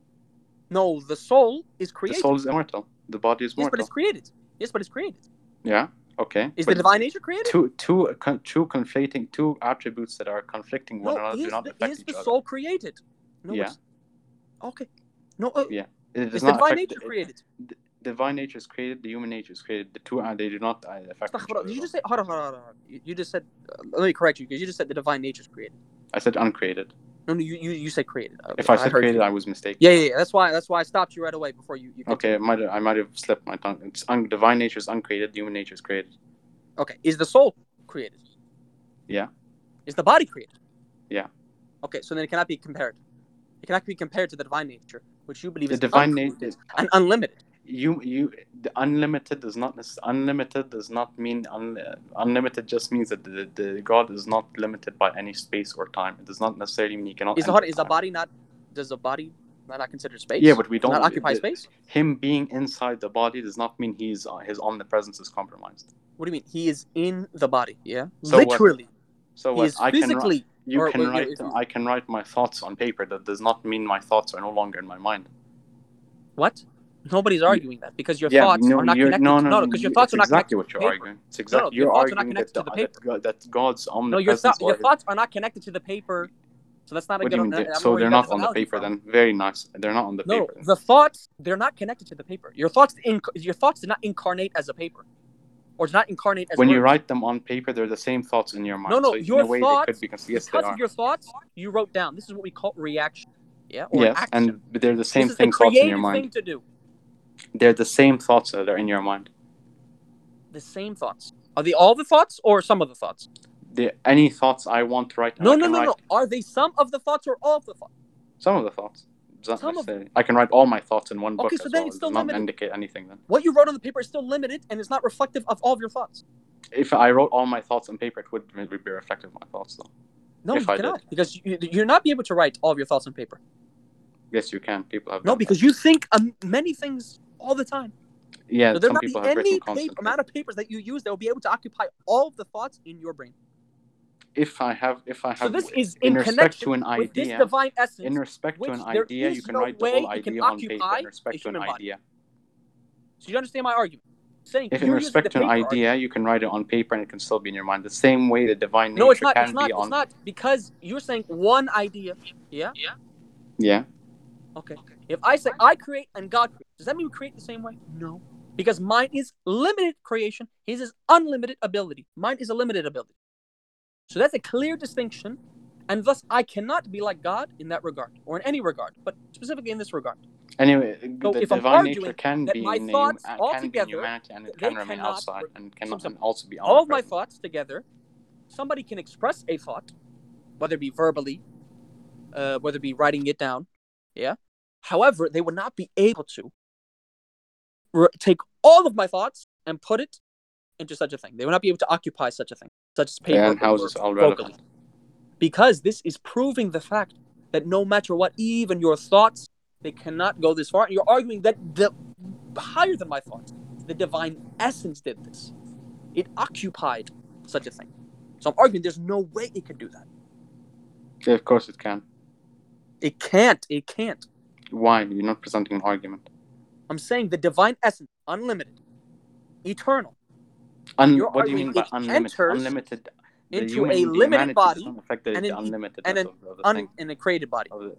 No, the soul is The created. soul is immortal. The body is Yes, but mortal. it's created. Yes, but it's created. Yeah. Okay. Is but the divine nature created? two two con- two conflating two attributes that are conflicting one No, another do is not the, affect is each the other. soul created? No, Yeah. it's... Okay. No, uh, Yeah. It does is the not divine affect nature the, created? the divine nature is created. The human nature is created. The two uh, they do not uh, affect each Astaghfirullah, other. Did you though. just say... Hold on, hold on, hold on. You, you just said... Uh, let me correct you, because you just said the divine nature is created. I said uncreated. No, no, you, you, you said created. Uh, If I said heard created, you. I was mistaken. Yeah, yeah, yeah. That's why, that's why I stopped you right away before you... you Okay, I might I might have slipped my tongue. It's un- divine nature is uncreated. Human nature is created. Okay. Is the soul created? Yeah. Is the body created? Yeah. Okay, so then it cannot be compared. It cannot be compared to the divine nature, which you believe The is divine uncreated nature- and unlimited. You you the unlimited does not necess- unlimited does not mean un- uh, unlimited just means that the, the God is not limited by any space or time. It does not necessarily mean he cannot. Is the enter is a time. body not? Does a body not consider space? Yeah, but we Does don't not occupy the- space. Him being inside the body does not mean he's uh, his omnipresence is compromised. What do you mean? He is in the body. Yeah, So what? literally. So He what? is I can physically. write, you or- can or- write if you- I can write my thoughts on paper. That does not mean my thoughts are no longer in my mind. What? Nobody's arguing that because your Yeah, thoughts no, are not you're, connected. no, no, No, no, because your you- thoughts it's are not exactly connected what to you're the paper. arguing. It's exactly your you're thoughts are not arguing that, connected to the, the paper. that, that God's No, your omnipresence th- your or his- thoughts are not connected to the paper. So that's not a What good. do you mean? I They- don't know so where you they're got not this on the analogy paper from. then? Very nice. They're not on the No, paper. Then. the thoughts they're not connected to the paper. Your thoughts in your thoughts did not incarnate as a paper, or do not incarnate as When you words. write them on paper, they're the same thoughts in your mind. No, no, so your in a way thoughts, they could be considered. Yes, they because are. of your thoughts, you wrote down. This is what we call reaction, yeah, or Yes, action. and but they're the same This is thing the thoughts in your creative mind. thing to do. They're the same thoughts that are in your mind. The same thoughts. Are they all the thoughts or some of the thoughts? The any thoughts I want to write. No, I no, can no, write no. Are they some of the thoughts or all of the thoughts? Some of the thoughts. Does not Some of necessarily. I can write all my thoughts in one book Okay, so as then well. it's It still does not limited. indicate anything then. What you wrote on the paper is still limited and it's not reflective of all of your thoughts. If I wrote all my thoughts on paper, it would, it would be reflective of my thoughts, though. No, If you I cannot did. because you, you're not be able to write all of your thoughts on paper. Yes, you can. People have. No, done because that. you think um, many things all the time. Yeah, So there some might be people have any written paper, constantly. amount of papers that you use that will be able to occupy all of the thoughts in your brain. If I have, if I have, So this is in in respect connection to an with this idea, divine essence. in respect to which an there idea, you is can no write the way whole it can idea on paper. occupy In respect a to an human body. idea, So you understand my argument? Saying if in you're using respect the to an paper idea, you can write it on paper and it can still be in your mind. The same way the divine nature No, it's not. can It's not. be It's on. not because you're saying one idea. Yeah. Yeah. Okay. If I say I create and God creates, does that mean we create the same way? No. Because mine is limited creation. His is unlimited ability. Mine is a limited ability. So that's a clear distinction, and thus I cannot be like God in that regard, or in any regard, but specifically in this regard. Anyway, So the if I'm divine arguing nature can that be my in thoughts uh, can altogether, be in humanity and it they can remain cannot outside re- and can some- some- and also be all of my omnipresent. thoughts together, somebody can express a thought, whether it be verbally, uh, whether it be writing it down, yeah. However, they would not be able to re- take all of my thoughts and put it into such a thing. They would not be able to occupy such a thing, such as paper And how is or this all vocally. relevant? Because this is proving the fact that no matter what, even your thoughts, they cannot go this far. And you're arguing that the higher than my thoughts, the divine essence did this. It occupied such a thing. So I'm arguing there's no way it can do that. Yeah, of course it can. It can't. It can't. Why? You're not presenting an argument. I'm saying the divine essence, unlimited, eternal. Un- You're what do you arguing mean by it unlimited? enters Unlimited. The into human, a the limited humanity body does not affect the, and the an- unlimitedness and an of, of the un, thing. in a created body. Of the,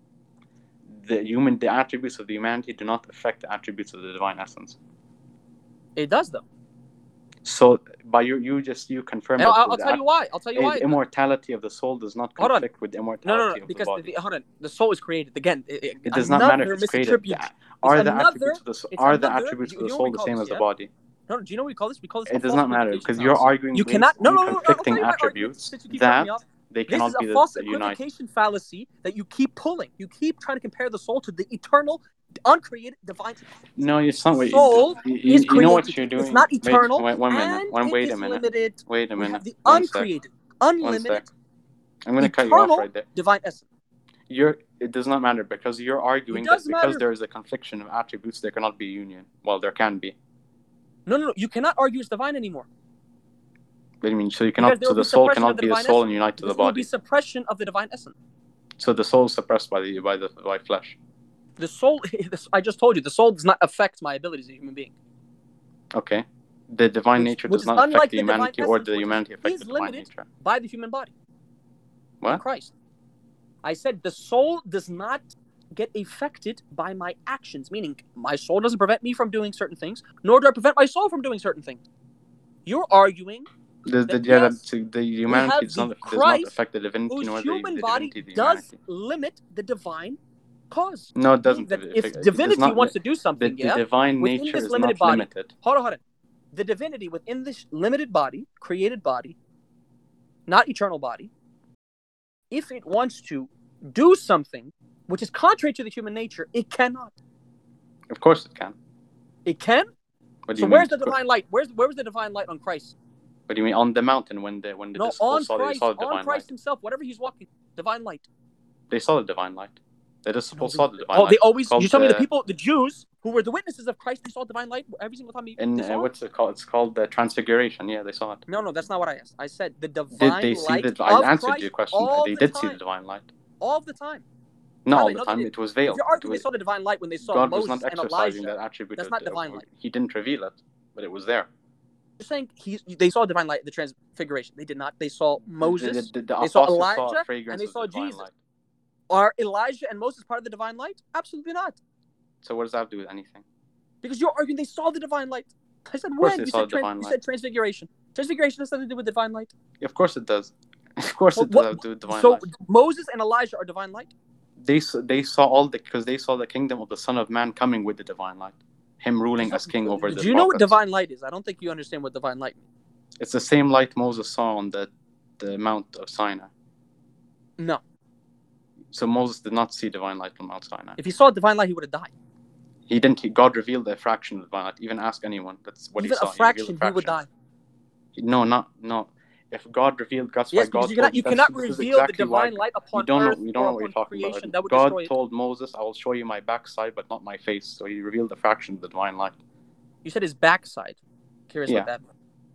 the human, the attributes of the humanity do not affect the attributes of the divine essence. It does, though. So by you, you just you confirm And that I'll, I'll the tell you why. I'll tell you the why. immortality of the soul does not Hold on. conflict with the No, immortality no, no, of because the the, body. the, hold on. The soul is created again. It, it, It does not matter if another it's created. misattribute- The- Are the another- attributes of the soul, it's are the another- attributes you- of you the know what soul we the call same this, as the yeah? body? No, do you know what we call this? We call this. It a does not matter falsification because you're fallacy. arguing You based cannot. No, on no, no, no. I'll tell conflicting you why- attributes since you keep cutting me that off. they This cannot is a be the, false the united. equivocation fallacy that you keep pulling. You keep trying to compare the soul to the eternal uncreated divine. No, it's not. What Soul you, you, is you know what created. you're doing. It's not eternal. Wait, one minute. And One, it wait a is minute. limited. Wait a We minute. have the One sec. uncreated, One unlimited, sec. I'm going to cut you off eternal right there. divine essence. You're. It does not matter because you're arguing It that does because matter. there is a confliction of attributes, there cannot be union. Well, there can be. No, no, no. You cannot argue it's divine anymore. What do you mean? So you Because cannot. there So will be the soul suppression of cannot the be the divine soul essence. and unite to the There will be body. suppression of the divine essence. So the soul is suppressed by the by the by flesh. The soul, I just told you, the soul does not affect my abilities as a human being. Okay. The divine Which- nature which does is not affect unlike the the divine humanity, or essence, the which humanity affect is the divine limited nature. by the human body. In What? Christ. I said the soul does not get affected by my actions, meaning my soul doesn't prevent me from doing certain things, nor do I prevent my soul from doing certain things. You're arguing The, the, that, yeah, yes, the, the humanity have does not, the does not Christ affect the divinity, whose nor the, human the body divinity of the does humanity. limit the divine cause. No, it Meaning doesn't. that It- if it does divinity not wants li- to do something, the, yeah, the divine within nature this is limited not body, limited. hold on, hold on. The divinity within this limited body, created body, not eternal body, if it wants to do something which is contrary to the human nature, it cannot. Of course it can. It can? What do So you where's mean? the divine light? Where's where was the divine light on Christ? What do you mean on the mountain when the when the No, disciples on saw, they Christ, saw the on divine Christ light? himself, whatever he's walking, divine light. They saw the divine light. The disciples No, saw they- the divine oh, light. they It's always. called You tell me the the- people, the Jews, who were the witnesses of Christ, they saw divine light every single time. He, In they uh, saw it? what's it called? It's called the Transfiguration. Yeah, they saw it. No, no, that's not what I asked. I said the Did divine they see light the? I of answered Christ your question. all They the did time. see the divine light. All the time. Not How all they the know they time. did? It was If veiled. you're It arguing was, they saw the divine light when they saw God was Moses not and exercising Elijah, that attribute. that's of not the- divine of- light. He didn't reveal it, but it was there. You're saying he, they saw divine light, the transfiguration. They did not. They saw Moses, The, the, the they saw apostles Elijah, saw a fragrance and they of saw the divine Jesus. light. Are Elijah and Moses part of the divine light? Absolutely not. So what does that have to do with anything? Because you're arguing they saw the divine light. I said course when? they You saw said, the divine you light. said transfiguration. Transfiguration has nothing to do with divine light. Of course it does. Of course Well, it does what- have to do with divine so light. Moses and Elijah are divine light? They s- they saw all the because they saw the kingdom of the Son of Man coming with the divine light, him ruling as king over the. Do you know what prophets. divine light is? I don't think you understand what divine light means. It's the same light Moses saw on the the Mount of Sinai. No. So Moses did not see divine light from Mount Sinai. If he saw divine light, he would have died. He didn't. He, God revealed a fraction of divine light. Even ask anyone. That's what Even he saw. a fraction, he, he would die. No, not no. If God revealed, that's Yes, why God because you cannot, told, you that's- cannot this is reveal exactly the divine why, light upon you don't know, earth you don't or know what you're upon talking creation. about. That would God destroy it. told Moses, "I will show you my backside, but not my face." So he revealed the fraction of the divine light. You said his backside. Curious Yeah. what that means.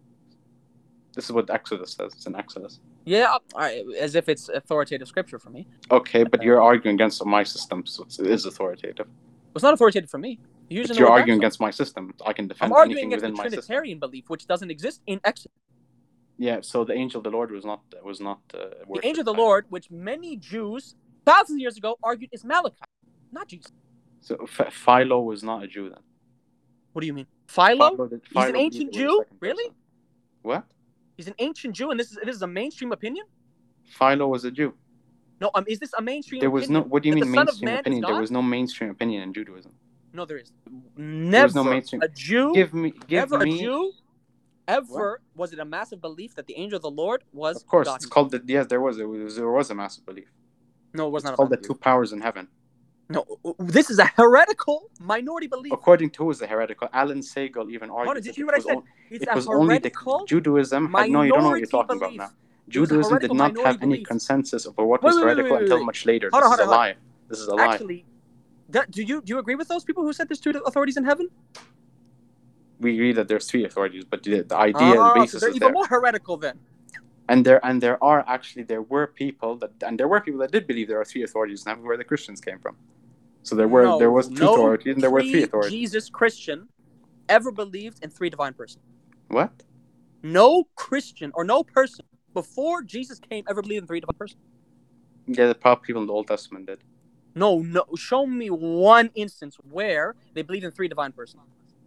This is what Exodus says. It's in Exodus. Yeah, all right, as if it's authoritative scripture for me. Okay, but you're arguing against my system, so it's, it is authoritative. It's not authoritative for me. You're, using But the you're word arguing backside. against my system. I can I'm defend arguing anything against within the my system. Trinitarian belief, which doesn't exist in Exodus. Yeah. So the angel of the Lord was not was not uh, The worshipped angel of the by- Lord, which many Jews thousands of years ago argued is Malachi, not Jesus. So Ph- Philo was not a Jew then. What do you mean? Philo? Philo did- He's Philo an believed ancient it was the Jew? second Really? person. What? He's an ancient Jew, and this is this is a mainstream opinion? Philo was a Jew. No, um, is this a mainstream There was no. opinion? What do you that mean the Son of mainstream Man is opinion? There God? was no mainstream opinion in Judaism. No, there is. was Never no mainstream- a Jew, Give me. Give never me. a Jew, ever was it a massive belief that the angel of the Lord was Of course, God it's himself? called the. Yes, there was. It was there was a massive belief. No, it was It's not a called the massive two belief. powers in heaven. No, this is a heretical minority belief. According to who is the heretical? Alan Segal even Hold on, argued did that you it hear what I was, said? on, It's it a was only the heretical Judaism had no. You don't know what you're minority talking belief. about now. It was a Judaism did heretical not minority have any belief. consensus over what Wait, was wait, wait, heretical wait, until wait. much later. Hold this on, is hold a on, lie. This is a lie. Actually, do do you do you agree with those people who said there's two authorities in heaven? We agree that there's three authorities, but the, the idea, Ah, the so basis they're is even there. more heretical then. And there and there are actually there were people that and there were people that did believe there are three authorities, and that's where the Christians came from. So there were no, there was two no authorities and there were three authorities. Jesus Christian ever believed in three divine persons. What? No Christian or no person before Jesus came ever believed in three divine persons. Yeah, the probably people in the Old Testament did. No, no. Show me one instance where they believed in three divine persons.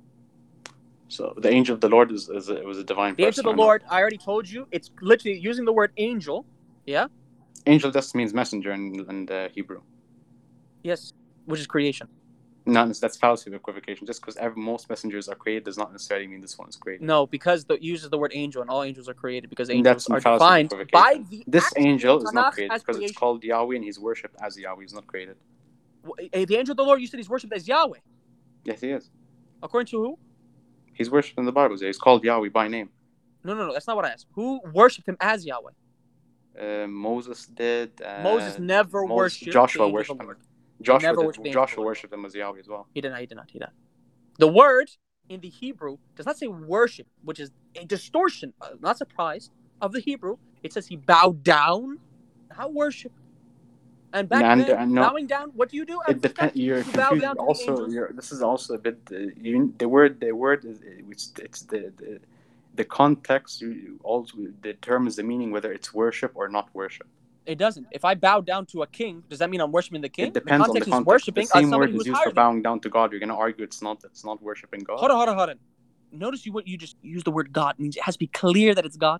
So the angel of the Lord is, is a, it was a divine The person. angel of the I know. Lord, I already told you, it's literally using the word angel. Yeah? Angel just means messenger in, in the Hebrew. Yes, which is creation. Not that's fallacy of equivocation. Just because most messengers are created does not necessarily mean this one is created. No, because it uses the word angel, and all angels are created because And angels that's are a fallacy of defined equivocation. by the This actual angel is not Tanakh created as because creation. it's called Yahweh and he's worshipped as Yahweh. He's not created. The angel of the Lord, you said he's worshipped as Yahweh. Yes, he is. According to who? He's worshipped in the Bible. He's called Yahweh by name. No, no, no. That's not what I asked. Who worshipped him as Yahweh? Uh, Moses did. Uh, Moses never Moses, worshipped Joshua the angel worshipped of the him. Lord. Joshua, never did, worshipped the angel of the Joshua Lord. worshipped him as Yahweh as well. He did not. He did not. He did not. The word in the Hebrew does not say worship, which is a distortion, uh, not surprise, of the Hebrew. It says he bowed down, not worship. And back And, then, uh, no, bowing down, what do you do? it depends. You're you bow confused. down to the Also, angels. you're, this is also a bit. Uh, you, the word, the word is it's, it's the, the the context. You also determines the meaning whether it's worship or not worship. It doesn't. If I bow down to a king, does that mean I'm worshiping the king? It depends the on the context context. is worshiping the same somebody word who's is used higher for than bowing down to God. You're going to argue it's not. It's not worshiping God. Hold on, hold on, hold on. Notice you what you just used the word God. It means it has to be clear that it's God.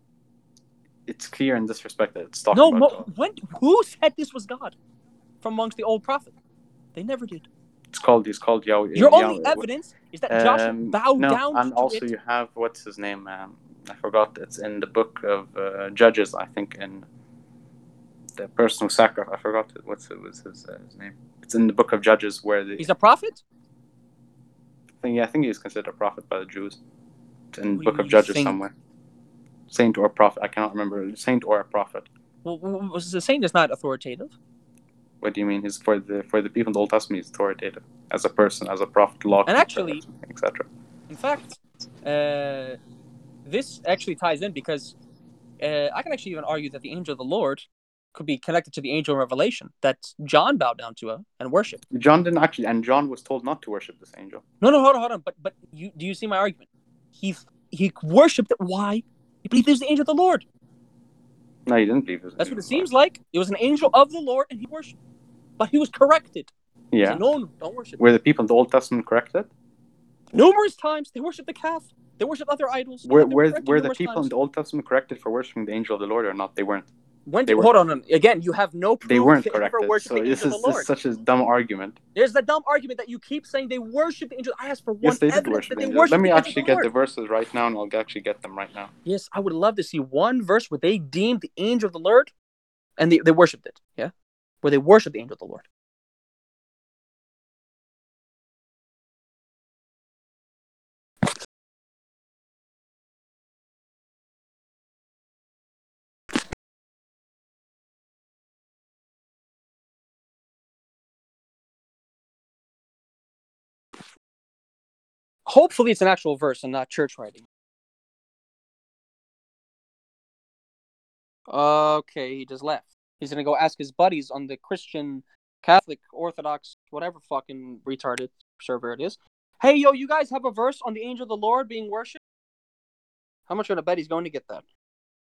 It's clear in this respect that it's talking no, about mo- God. When, who said this was God from amongst the old prophets? They never did. It's called. It's called Yahweh. Your Yahweh. only evidence is that Joshua Um, bowed no, down and to also it. you have what's his name? Um, I forgot. It's in the book of uh, Judges, I think. In the person who sacrificed, I forgot it. What's it was his, uh, his name? It's in the book of Judges where the. He's a prophet. I think, yeah, I think he's considered a prophet by the Jews. It's in the We book of Judges think... somewhere. Saint or prophet? I cannot remember. Saint or a prophet? Well, was the saint is not authoritative. What do you mean? He's for the for the people in the Old Testament. He's authoritative as a person, as a prophet, law, And actually, et cetera. In fact, uh, this actually ties in because uh, I can actually even argue that the angel of the Lord could be connected to the angel of Revelation that John bowed down to uh, and worshipped. John didn't actually, and John was told not to worship this angel. No, no, hold on, hold on. But but you do you see my argument? He he worshipped it. Why? He believed it was the angel of the Lord. No, he didn't believe this. That's what it seems like. It was an angel of the Lord, and he worshipped. But he was corrected. Yeah. He said, no, no, don't worship. Were the people in the Old Testament corrected? Numerous times they worshipped the calf. They worshipped other idols. Were were, were the people times. in the Old Testament corrected for worshiping the angel of the Lord or not? They weren't. When they did, hold on, again, you have no proof they weren't they corrected. ever worshipped so the this angel is of the Lord. This is such a dumb argument. There's the dumb argument that you keep saying they worship the angel. I asked for one yes, they did evidence worship that the they angel. worship Let me the actually angel get of the, the verses right now, and I'll actually get them right now. Yes, I would love to see one verse where they deemed the angel of the Lord, and they, they worshipped it. Yeah, where they worship the angel of the Lord. Hopefully, it's an actual verse and not church writing. Okay, he just left. He's gonna go ask his buddies on the Christian, Catholic, Orthodox, whatever fucking retarded server it is. Hey, yo, you guys have a verse on the angel of the Lord being worshipped? How much are you gonna bet he's going to get that?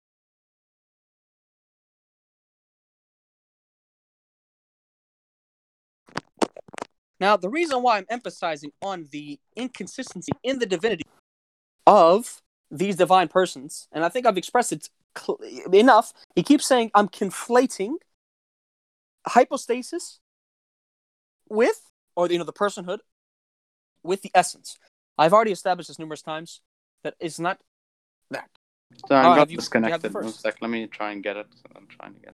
Now, the reason why I'm emphasizing on the inconsistency in the divinity of these divine persons, and I think I've expressed it cl- enough, he keeps saying I'm conflating hypostasis with, or you know, the personhood with the essence. I've already established this numerous times that it's not that. So I oh, got you, disconnected. One sec. Let me try and get it. I'm trying to get it.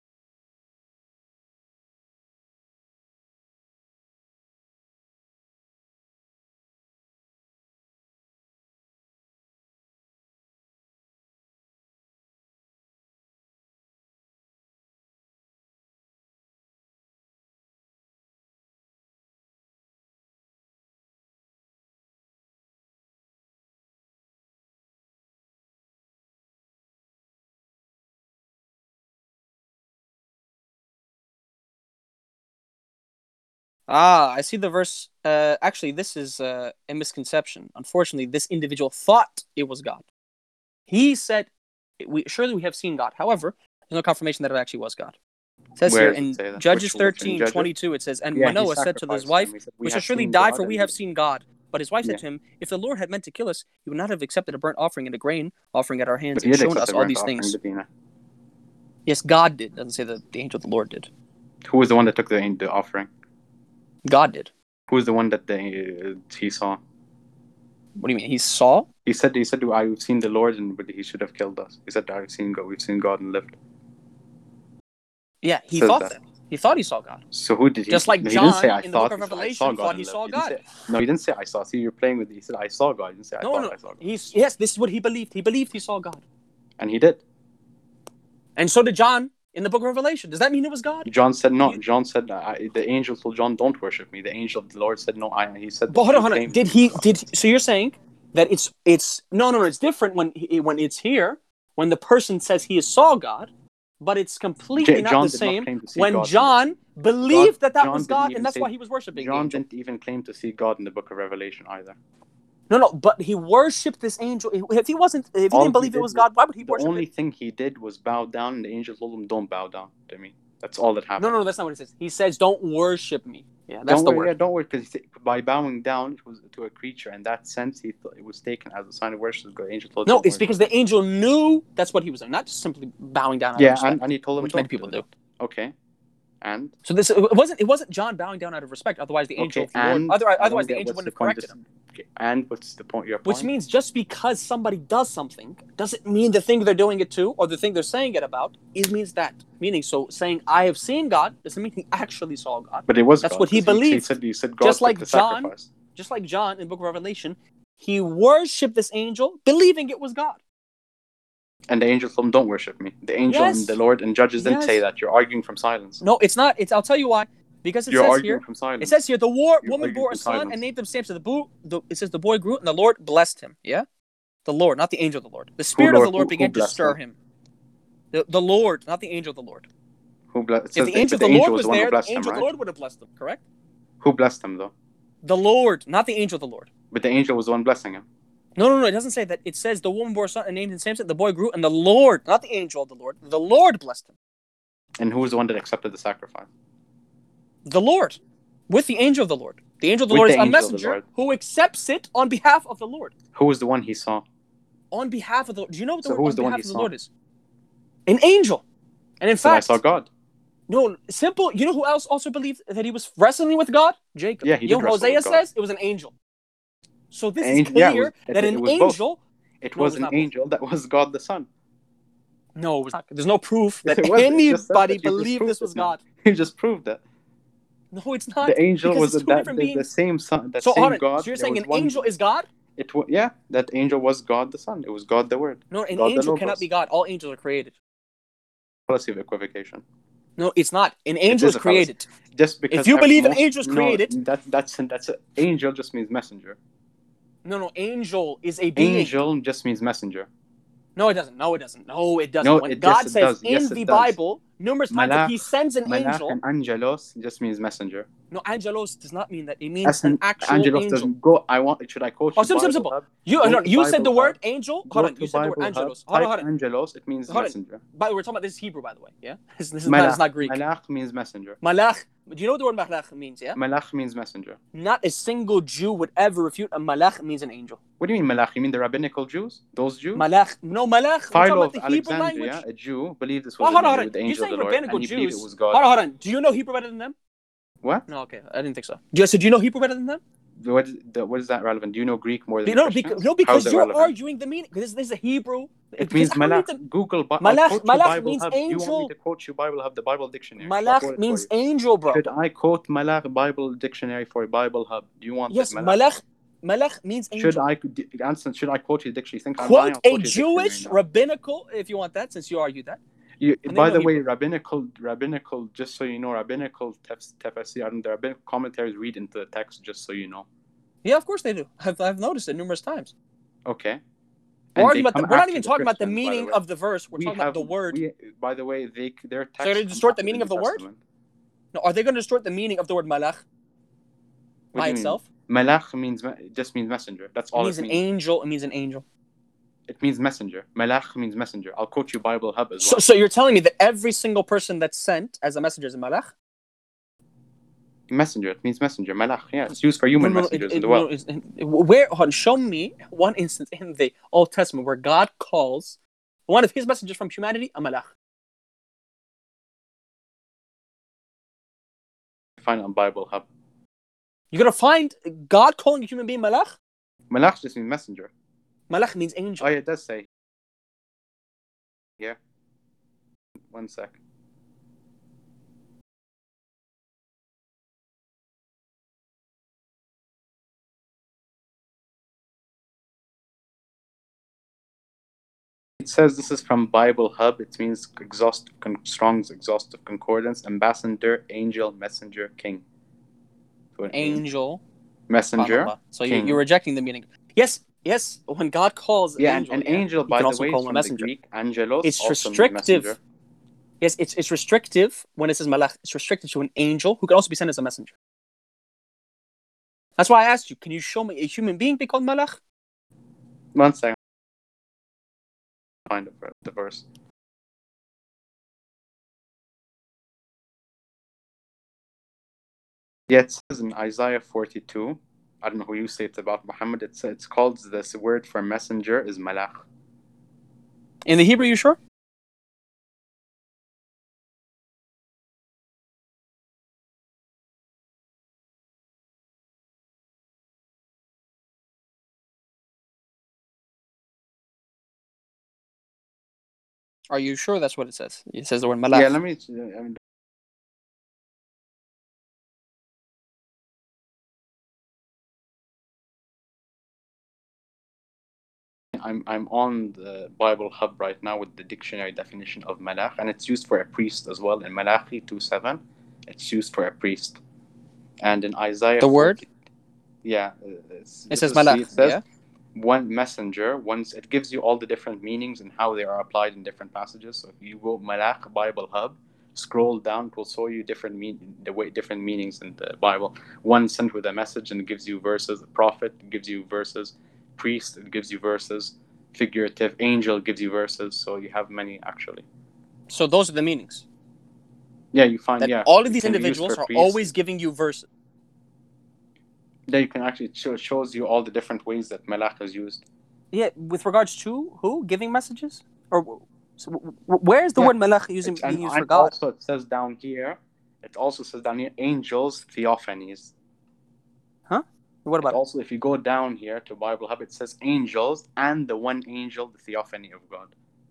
Ah, I see the verse. Uh, actually, this is uh, a misconception. Unfortunately, this individual thought it was God. He said, "We surely we have seen God." However, there's no confirmation that it actually was God. It says Where here in say Judges Which, thirteen Judges? twenty-two, it says, "And yeah, Manoah said to his wife, said, we, we shall surely die, God for we have seen God." But his wife yeah. said to him, "If the Lord had meant to kill us, he would not have accepted a burnt offering and a grain offering at our hands but and shown us all these things." Yes, God did. It doesn't say that the angel of the Lord did. Who was the one that took the, the offering? God did. Who was the one that they, uh, he saw? What do you mean? He saw? He said, he said, I've seen the Lord, and he should have killed us. He said, I've seen God, we've seen God and lived. Yeah, he thought that. that. He thought he saw God. So who did he? Just like no, John he didn't say, I in the thought, book of he said, I Revelation saw God thought and he lived. saw He didn't God. say- no, he didn't say I saw. See, you're playing with it. He said I saw God. He didn't say I No, thought no, no. I saw God. He's, yes, this is what he believed. He believed he saw God. And he did. And so did John in the book of Revelation. Does that mean it was God? John said no. You- John said I, the angel told John, "Don't worship me." The angel of the Lord said no. I. He said. But hold on, he hold on. claimed- Did he? Did so? You're saying that it's it's no, no, no. It's different when he, when it's here when the person says he saw God, but it's completely J- not John the did same not claim to see when God. John believed that that John was didn't God, even and that's say- why he was worshiping the John angel. didn't even claim to see God in the book of Revelation either. No, no, but he worshipped this angel. If he wasn't, if he All didn't believe he it did was God, why would he The worship only it? thing he did was bow down, and the angel told him, "Don't bow down to me." That's all that happened. No, no, no, that's not what it says. He says, "Don't worship me." Yeah, that's don't the worry, word. Yeah, don't worry, because by bowing down it was to a creature, in that sense, he thought it was taken as a sign of worship. The angel told him, No, "Don't it's worship because me." the angel knew that's what he was doing, not just simply bowing down out of yeah, respect, and, and he told him, which "Don't many people do. it." Okay, and So this it wasn't it wasn't John bowing down out of respect. Otherwise, the angel okay, of the Lord, and otherwise, I don't otherwise the get angel what's wouldn't the have point corrected of- him. okay, and what's the point? Your point? Which means just because somebody does something doesn't mean the thing they're doing it to or the thing they're saying it about. It means that. Meaning, so saying I have seen God doesn't mean he actually saw God. but it was That's God, what he 'cause He believed. said, he said God Just took like the John, sacrifice. just like John in the book of Revelation, he worshipped this angel, believing it was God. And the angel told him, "Don't worship me." The angel Yes. and the Lord and judges didn't Yes. say that. You're arguing from silence. No, it's not. It's I'll tell you why. Because it You're says arguing here, from silence. it says here, the war, You're woman arguing bore a from son silence. and named him Samson. The, bo- the It says the boy grew and the Lord blessed him. Yeah, the Lord, not the angel of the Lord. The spirit Lord- of the Lord who- began who to blessed stir him? him. The, the Lord, not the angel of the Lord. Who blessed? It If says the that- angel but of the angel Lord was the one who there, the blessed him, angel of the right? Lord would have blessed him. Correct? Who blessed him though? The Lord, not the angel of the Lord. But the angel was the one blessing him. No, no, no. It doesn't say that. It says the woman bore a son and named him Samson. The boy grew and the Lord, not the angel of the Lord, the Lord blessed him. And who was the one that accepted the sacrifice? The Lord, with the angel of the Lord. The angel of the With Lord the is a angel of the messenger Lord. who accepts it on behalf of the Lord. Who was the one he saw? On behalf of the Lord. Do you know what the So word who was on the one behalf he of the saw? Lord is? An angel. And in So I fact, saw God. no, simple. You know who else also believed that he was wrestling with God? Jacob. Yeah, he You know did what wrestle Hosea with God. says? It was an angel. So this is Angel- clear yeah, it was- that it- an it was both. angel. It No, was it was an not both. angel that was God the Son. No, it was not. There's no proof that It was- it just says anybody that. You just believed proved this was it now. God. You just proved that. No, it's not. The angel because was it's two that different the, the beings. same son, that So hold same on. God. So you're there saying was an one- angel is God? It was yeah. That angel was God the Son. It was God the Word. No, an God the angel cannot Logos. be God. All angels are created. Fallacy of equivocation. No, it's not. An angel is is a fallacy. created. Just because If you every- believe an most- angel is created- no, that that's that's a, angel just means messenger. No, no, angel is a being. Angel just means messenger. No, it doesn't. No, it doesn't. No, it doesn't. No, when it- God yes, it says does. in Yes, the it does. Bible, numerous times that Malach- he sends an Malach angel. and angelos just means messenger. No, angelos does not mean that. It means As an in, actual angelos angel. doesn't go. I want. Should I quote Oh, you? simple, Bible simple. Hub? You, Go hold on, to you said the Bible word Hub. angel. Go Hold on, to you said the word Bible Hub, angelos. Hold on, type hold on. angelos. It means Hold on. messenger. By the way, we're talking about this is Hebrew, by the way. Yeah, this, this is not. It's not Greek. Malach means messenger. Malach. Do you know what the word malach means? Yeah. Malach means messenger. Not a single Jew would ever refute a malach means an angel. What do you mean malach? You mean the rabbinical Jews? Those Jews? Malach. No, malach. We're talking Philo about of the Hebrew Alexandria, language. a Jew, believed this Oh, was hold on, an- hold on. the You're angel of saying the Lord, rabbinical and he believed Jews. it was God. Hold on, hold on. Do you know Hebrew better than them? What? No, okay. I didn't think so. Do you, so do you know Hebrew better than them? What is, the, what is that relevant? Do you know Greek more than No, Christians? because, no, How because is that you're relevant? arguing the meaning. Because this is a Hebrew. It because means I don't need malach. to- Google, Bi- Malach- I'll quote you malach Bible means Hub. Do you want me angel. to quote you Bible Hub, the Bible dictionary? Should I quote Malach it means for you? angel, bro. Should I quote malach Bible dictionary for Bible Hub? Do you want Yes, it, malach? malach. Malach means angel. Should I, answer, should I quote you the dictionary? You think I'm Quote lying? I'll a quote you the dictionary Jewish now. rabbinical, if you want that, since you argued that. You, And they by know the way, Hebrew. rabbinical, rabbinical. Just so you know, rabbinical tefsir and the rabbinical commentaries read into the text. Just so you know. Yeah, of course they do. I've, I've noticed it numerous times. Okay. We're, And arguing they about the, come we're not after even the talking about the Christians, by the meaning way. of the verse. We're We talking have, about the word. We, by the way, they their text. So they're come distort the after meaning New of the word? Testament. No, are they going to distort the meaning of the word malach What by do you itself? mean? Malach means just means messenger. That's It all means it an means. angel. It means an angel. It means messenger. Malach means messenger. I'll quote you Bible Hub as So, well. so you're telling me that every single person that's sent as a messenger is a malach? Messenger. It means messenger. Malach. Yeah, it's used for human no, no, messengers it, as it, well. no, it's- it- where? hold on, show me one instance in the Old Testament where God calls one of His messengers from humanity a malach. Find it on Bible Hub. You're gonna find God calling a human being malach. Malach just means messenger. Malach means angel. Oh, yeah, it does say. Yeah. One sec. It says this is from Bible Hub. It means exhaustive, con- Strong's exhaustive concordance. Ambassador, angel, messenger, king. So an Angel. messenger. Subhanallah. So you, king. you're rejecting the meaning. Yes, yes. When God calls Yeah, an angel, an yeah, angel, you by can the also way, call is him a from messenger. the Greek angelos. It's also restrictive. messenger. Yes, it's it's restrictive when it says malach. It's restricted to an angel who can also be sent as a messenger. That's why I asked you, can you show me a human being be called malach? One second. Find the verse. Yeah, it says in Isaiah forty-two. I don't know who you say it's about Muhammad. It's it's called, this word for messenger is malach. In the Hebrew, you sure? Are you sure that's what it says? It says the word malach. Yeah, let me. I mean, I'm I'm on the Bible Hub right now with the dictionary definition of malach, and it's used for a priest as well. In Malachi two seven, it's used for a priest, and in Isaiah The word? forty, yeah, it's, It says is, see, malach, it says yeah? one messenger. Once it gives you all the different meanings and how they are applied in different passages. So if you go Malach Bible Hub, scroll down, it will show you different mean the way different meanings in the Bible. One sent with a message and gives you verses. A prophet gives you verses. Priest it gives you verses. Figurative angel gives you verses. So you have many actually. So those are the meanings. Yeah, you find That yeah. all of these can be used individuals for are priest. always giving you verses. There you can actually show, it shows you all the different ways that Malach is used. Yeah, with regards to who? Giving messages? Or so where is the Yeah. word malach using, It's, being and, used and for God? also it says down here, it also says down here, angels, theophanies. Huh? What It about it? also, if you go down here to Bible Hub, it says angels and the one angel, the theophany of God.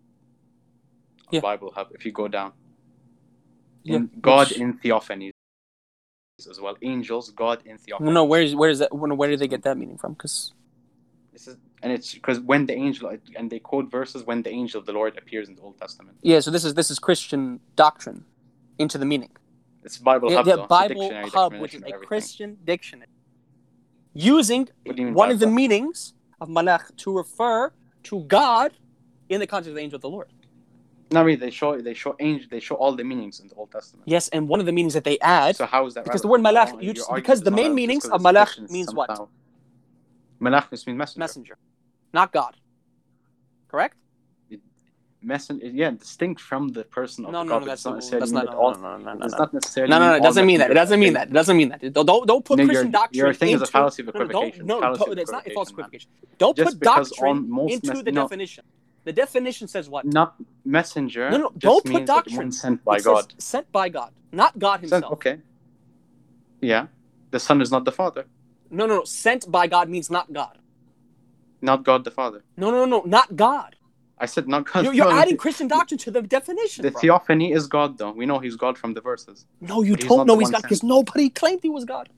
Yeah. Bible Hub, if you go down. Yeah. In God Which, in theophanies as well. Angels, God in theophanies. no, where is where is that? Where did they get that meaning from? Because This is, and it's because when the angel, and they quote verses when the angel of the Lord appears in the Old Testament. yeah, so this is this is Christian doctrine into the meaning. It's Bible Yeah, Hub, yeah, though. Bible It's a Hub, which is definition a of everything. Christian dictionary, using What do you mean one by of the that? meanings of malach to refer to God in the context of the angel of the Lord. No, really, they show they show angel, they show all the meanings in the Old Testament. Yes, and one of the meanings that they add, So how is that because the relevant? word I malach, don't- you your just, argument because is the not main relevant meanings just of 'cause it's malach Christians means what? somehow. Malach just means messenger. Messenger, not God. Correct? Messenger, yeah, distinct from the person of No, the no, God. no, but that's it's not necessarily that's mean not. that No, all. no, no, no, It no, does no. not necessarily No, no, mean no, it all doesn't mean that. It messengers are doesn't mean that. created. It doesn't mean that. Don't don't put No, Christian your doctrine your thing into. is a fallacy of No, no, equivocation. don't. No, Fallacy of don't, it's not a false equivocation, man. equivocation. Don't Just put because doctrine on most into mes- the no, definition. The definition says what? not messenger. No, no, just don't put means that doctrine. one sent by It says God. sent by God, not God Sent, himself. okay. Yeah, the Son is not the Father. No, no, no. Sent by God means not God. Not God the Father. No, no, no, not God. I said not God. You're, you're no, adding Christian doctrine to the definition, The bro. theophany is God, though. We know He's God from the verses. No, you But he's don't not know the he's one God sent. because nobody claimed he was God.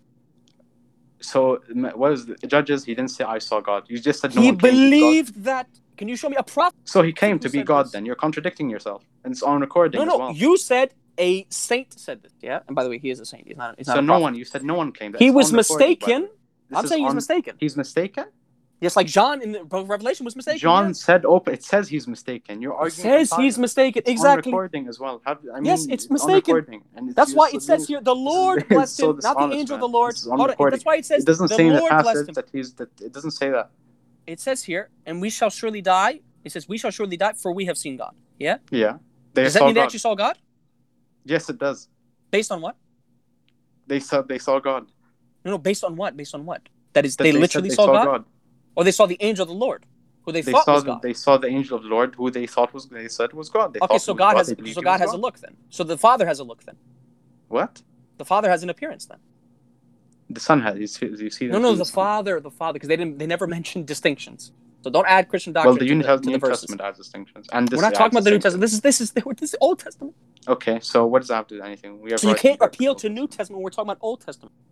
So what is the Judges? He didn't say I saw God. You just said no He one claimed he's God. believed that. Can you show me a prophet? So he claimed who to be said God. this? Then you're contradicting yourself, and it's on recording No, as no. well. You said a saint said this. Yeah, and by the way, he is a saint. He's not. He's not So a no prophet. one. You said no one claimed that. He It's was on recording, by the mistaken. way. This I'm is saying he's on- mistaken. He's mistaken. Just like John in the book of Revelation was mistaken. John yeah. said open. It says he's mistaken. You're It arguing. says from he's time. mistaken. It's Exactly. on recording as well. Have, I mean, Yes, it's on mistaken. recording, and it's, That's why so it says this- here the this is- Lord it's blessed so him, not the dishonest, angel of man. the Lord. This is on Hold on, recording. that's why it says It doesn't the say in the Lord blessed passage him. that he's that. It doesn't say that. It says here, and we shall surely die. It says we shall surely die, for we have seen God. Yeah. Yeah. They Does that saw mean they God. actually saw God? Yes, it does. Based on what? They saw. They saw God. No, no. Based on what? Based on what? That is, That they, said literally they saw, saw God? God. Or they saw the angel of the Lord, who they, They thought saw was the, God. They saw the angel of the Lord, who they thought was. They said was God. They Okay, thought so he was God God. has They believed so he God was has God. a look then. So the Father has a look then. What? The Father has an appearance then. The Son had. You see, you see No, no, see the Son. Father, the Father, because they didn't. They never mentioned distinctions. So don't add Christian doctrine Well, the to New, the, to New the verses. Testament has distinctions, and this We're not adds talking about the New Testament. distinctions. This is this is this is the Old Testament. Okay, so what does that have to do with anything? We have So you right can't to appeal to New Testament when we're talking about Old Testament.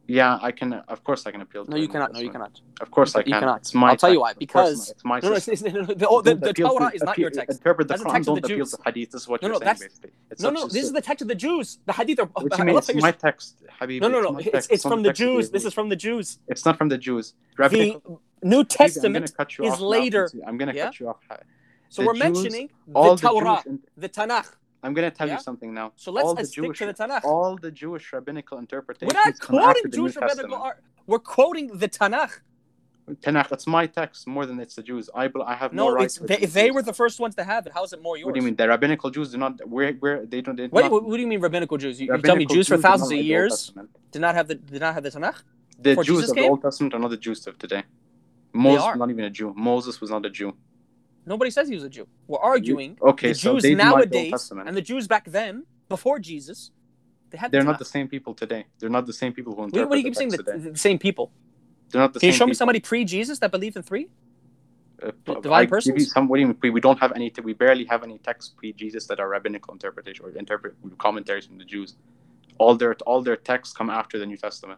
Yeah, I can. Of course, I can appeal to No, the you New cannot. No, you Testament. cannot. Of course, You, I can, you can. cannot. It's my I'll tell you text. why. Of course, Because it's my no, no, it's, system. it's, no, the, the, the, Don't the appeal Torah to, is not appeal, your text. interpret the That's the Quran. text of the Don't appeal Jews. to Hadith. This is what No, you're no, saying, that's basically. It's no, such no. a, This is the text of the Jews. The Hadith are. what do I you mean? love It's how you. my text, Habibi. No, no, It's no. my It's text. it's not from the the text of Jews. This Yahudi. is from the Jews. It's not from the Jews. The Rabbinical. New Habibi, I'm going to Testament cut you is off now. later. I'm going to Yeah. cut you off. So The we're Jews, mentioning the all the Torah, Jewish. the Tanakh. I'm going to tell Yeah? you something now. So let's all uh, the stick Jewish, to the Tanakh. all the Jewish rabbinical We're interpretations not come after quoting the New Jewish rabbinical Testament. art. We're quoting the Tanakh. Tanakh, it's my text more than it's the Jews. I, I have No, more it's rights. they, The they Jews. were the first ones to have it. How is it more yours? What do you mean? The rabbinical Jews do not. Where, where they don't. They Wait, not, what, what do you mean rabbinical Jews? You, you rabbinical tell me Jews for Jews do thousands not of write the Old years Testament. did not have the did not have the Tanakh? The Before Jews Jesus of the came? Old Testament are not the Jews of today. Moses are. was not even a Jew. Moses was not a Jew. Nobody says he was a Jew. We're arguing You, okay, the so Jews they do not write the Old nowadays Testament. and the Jews back then, before Jesus, they had. They're the not Tanakh. the same people today. They're not the same people who What, interpret what do you the keep saying? text The, today. the same people. They're not the Can you same show me people. somebody pre-Jesus that believed in three? Uh, divine I persons? Give you some, what do you mean? We, we don't have any. We barely have any texts pre-Jesus that are rabbinical interpretation or interpret commentaries from the Jews. All their all their texts come after the New Testament.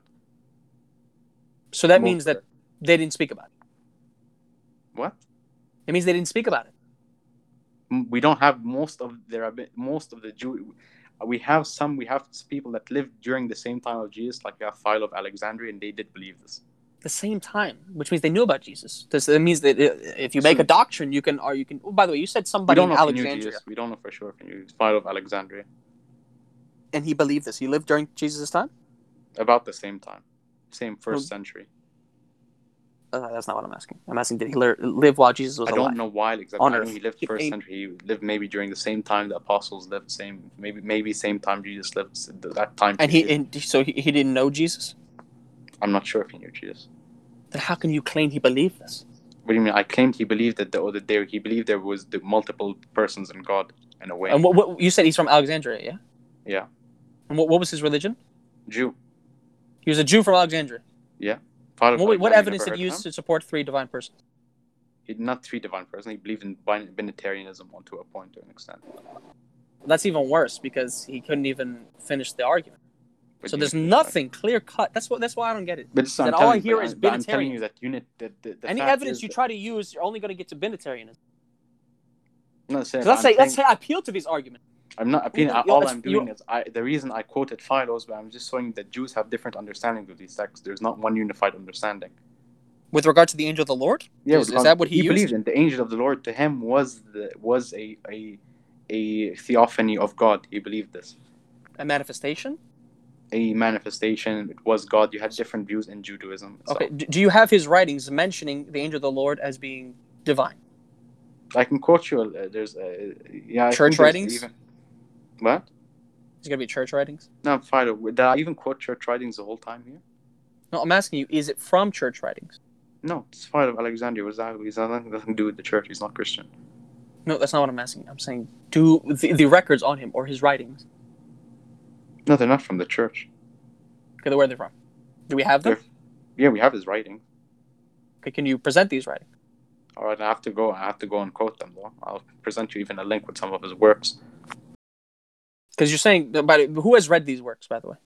So that Most means of that it. they didn't speak about it. What? It means they didn't speak about it. We don't have most of their most of the Jew. We have some. We have people that lived during the same time of Jesus, like we have Philo of Alexandria, and they did believe this. The same time, which means they knew about Jesus. This that means that if you make So, a doctrine, you can, or you can. Oh, by the way, you said we somebody don't in know if he knew Alexandria, Jesus. We don't know for sure if he knew Philo of Alexandria. and he believed this. He lived during Jesus' time. About the same time, same first Hmm. century. Uh, that's not what I'm asking. I'm asking, did he li- live while Jesus was I alive? don't know why exactly. On I know Earth. he lived He first ain't- century. He lived maybe during the same time the apostles lived. Same maybe maybe same time Jesus lived. That time. And he, period. and so he, he didn't know Jesus. I'm not sure if he knew Jesus. Then how can you claim he believed this? What do you mean? I claimed he believed that the other day he believed there was the multiple persons in God in a way. And what, what you said he's from Alexandria, yeah? Yeah. And what, what was his religion? Jew. He was a Jew from Alexandria. Yeah. Philo of What, what Alexandria, evidence never did he heard of use him? to support three divine persons? He did not three divine persons. He believed in bin- binitarianism to a point, to an extent. That's even worse because he couldn't even finish the argument. But So you- there's nothing clear cut. That's what. That's why I don't get it. But this, That I'm all telling, I hear but is I'm- but I'm telling you binitarian. that unit. The, the, the Any fact evidence is you that- try to use, you're only going to get to binitarianism. I'm not saying. So let's I'm say, let's say saying- I appeal to this argument. I'm not appealing. You're- All you're- I'm doing you're- is I. The reason I quoted Philo's, but I'm just showing that Jews have different understandings of these texts. There's not one unified understanding. With regard to the angel of the Lord, Yeah, is, is that what he, he used? believed in? The angel of the Lord to him was the was a a a theophany of God. He believed this. A manifestation. A manifestation. It was God. You had different views in Judaism. So Okay. D- do you have his writings mentioning the angel of the Lord as being divine? I can quote you. Uh, there's uh, yeah. I Church think there's writings? Even, what? Is it going to be church writings? No, Philo. Did I even quote church writings the whole time here? No, I'm asking you. Is it from church writings? No, it's Philo of Alexandria. Was that? He's not nothing to do with the church. He's not Christian. No, that's not what I'm asking. I'm saying, do the, the records on him or his writings? No, they're not from the church. Okay, where are they from? Do we have them? They're, yeah, we have his writings. Okay, can you present these writings? All right, I have to go. I have to go and quote them though. I'll present you even a link with some of his works. Because you're saying, but who has read these works, by the way?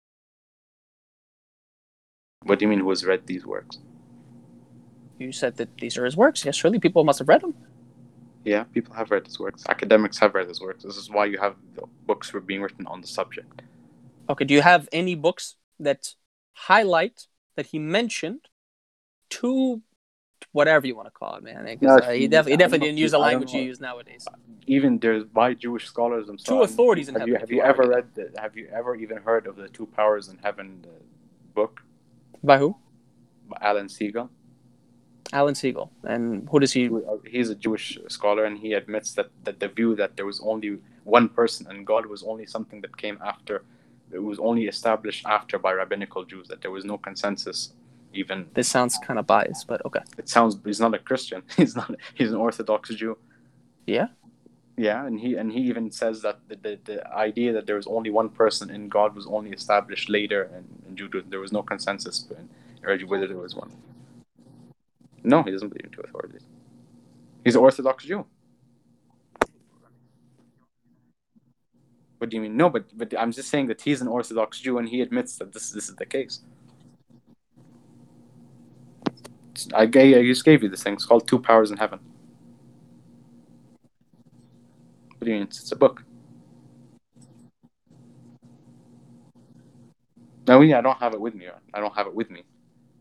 What do you mean? Who has read these works? You said that these are his works. Yes, surely people must have read them. Yeah, people have read his works. Academics have read his works. This is why you have the books were being written on the subject. Okay, do you have any books that highlight that he mentioned two, whatever you want to call it, man? 'Cause, No, uh, he, def- he I definitely don't didn't know. use the I don't language you know. use nowadays. Even there's by Jewish scholars themselves. Two authorities in have heaven, You, if have you you wanna ever read read? The, have you ever even heard of the Two Powers in Heaven the book By who? by Alan Siegel? Alan Siegel. And who does he... He's a Jewish scholar, and he admits that, that the view that there was only one person and God was only something that came after. It was only established after by rabbinical Jews. That there was no consensus. Even This sounds kind of biased, but okay. it sounds. He's not a Christian. He's not. He's an Orthodox Jew. Yeah? Yeah, and he and he even says that the, the, the idea that there was only one person in God was only established later in, in Judaism. There was no consensus in whether there was one. No, he doesn't believe in two authorities. He's an Orthodox Jew. What do you mean? No, but but I'm just saying that he's an Orthodox Jew and he admits that this this is the case. I, gave, I just gave you this thing. It's called Two Powers in Heaven. What do you mean? It's, it's a book. No, yeah, I don't have it with me. I don't have it with me.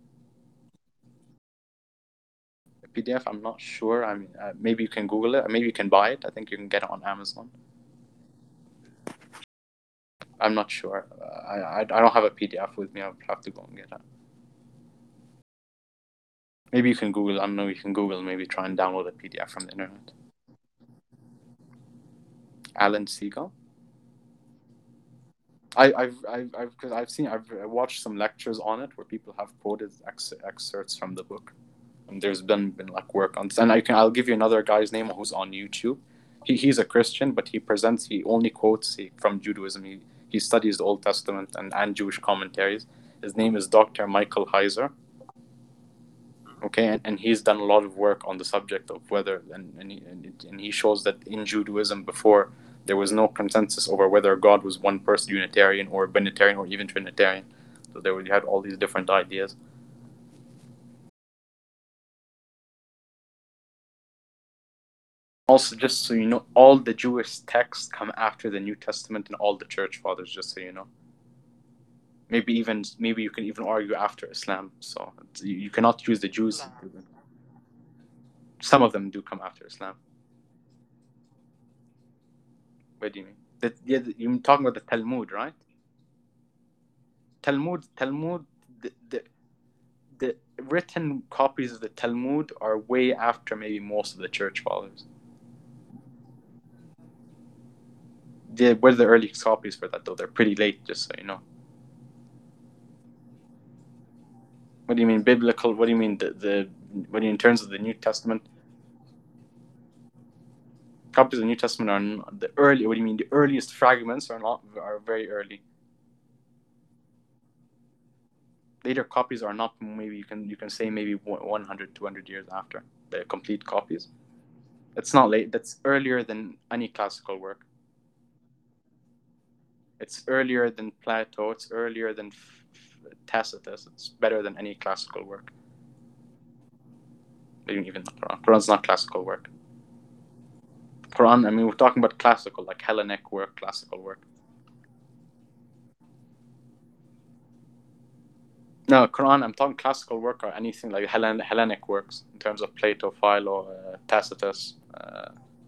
The P D F, I'm not sure. I mean, uh, maybe you can Google it. Maybe you can buy it. I think you can get it on Amazon. I'm not sure. Uh, I, I I don't have a P D F with me. I'll have to go and get it. Maybe you can Google. I don't know. You can Google. Maybe try and download a P D F from the internet. Alan Siegel. I, I've, I've, I've, because I've seen, I've watched some lectures on it where people have quoted ex- excerpts from the book, and there's been been like work on this. And I can, I'll give you another guy's name who's on YouTube. He he's a Christian, but he presents, he only quotes he, from Judaism. He he studies the Old Testament and, and Jewish commentaries. His name is Doctor Michael Heiser. Okay, and, and he's done a lot of work on the subject of whether, and and he, and, and he shows that in Judaism before, there was no consensus over whether God was one person, Unitarian or Binitarian or even Trinitarian. So there we had all these different ideas. Also, just so you know, all the Jewish texts come after the New Testament and all the church fathers, just so you know. Maybe even maybe you can even argue after Islam. So you, you cannot use the Jews. Some of them do come after Islam. What do you mean? That, yeah, you're talking about the Talmud, right? Talmud, Talmud, the, the the written copies of the Talmud are way after maybe most of the church fathers. They were the earliest copies for that, though. They're pretty late, just so you know. What do you mean biblical? What do you mean the the? What do you in terms of the New Testament? Copies of the New Testament are not the early. What do you mean the earliest fragments are not are very early. Later copies are not. Maybe you can you can say maybe one hundred, two hundred years after the complete copies. It's not late. That's earlier than any classical work. It's earlier than Plato. It's earlier than Tacitus. It's better than any classical work. Even the Quran. Quran's not classical work. Quran, I mean, we're talking about classical, like Hellenic work, classical work. No, Quran, I'm talking classical work or anything like Hellen, Hellenic works in terms of Plato, Philo, uh, Tacitus. Uh...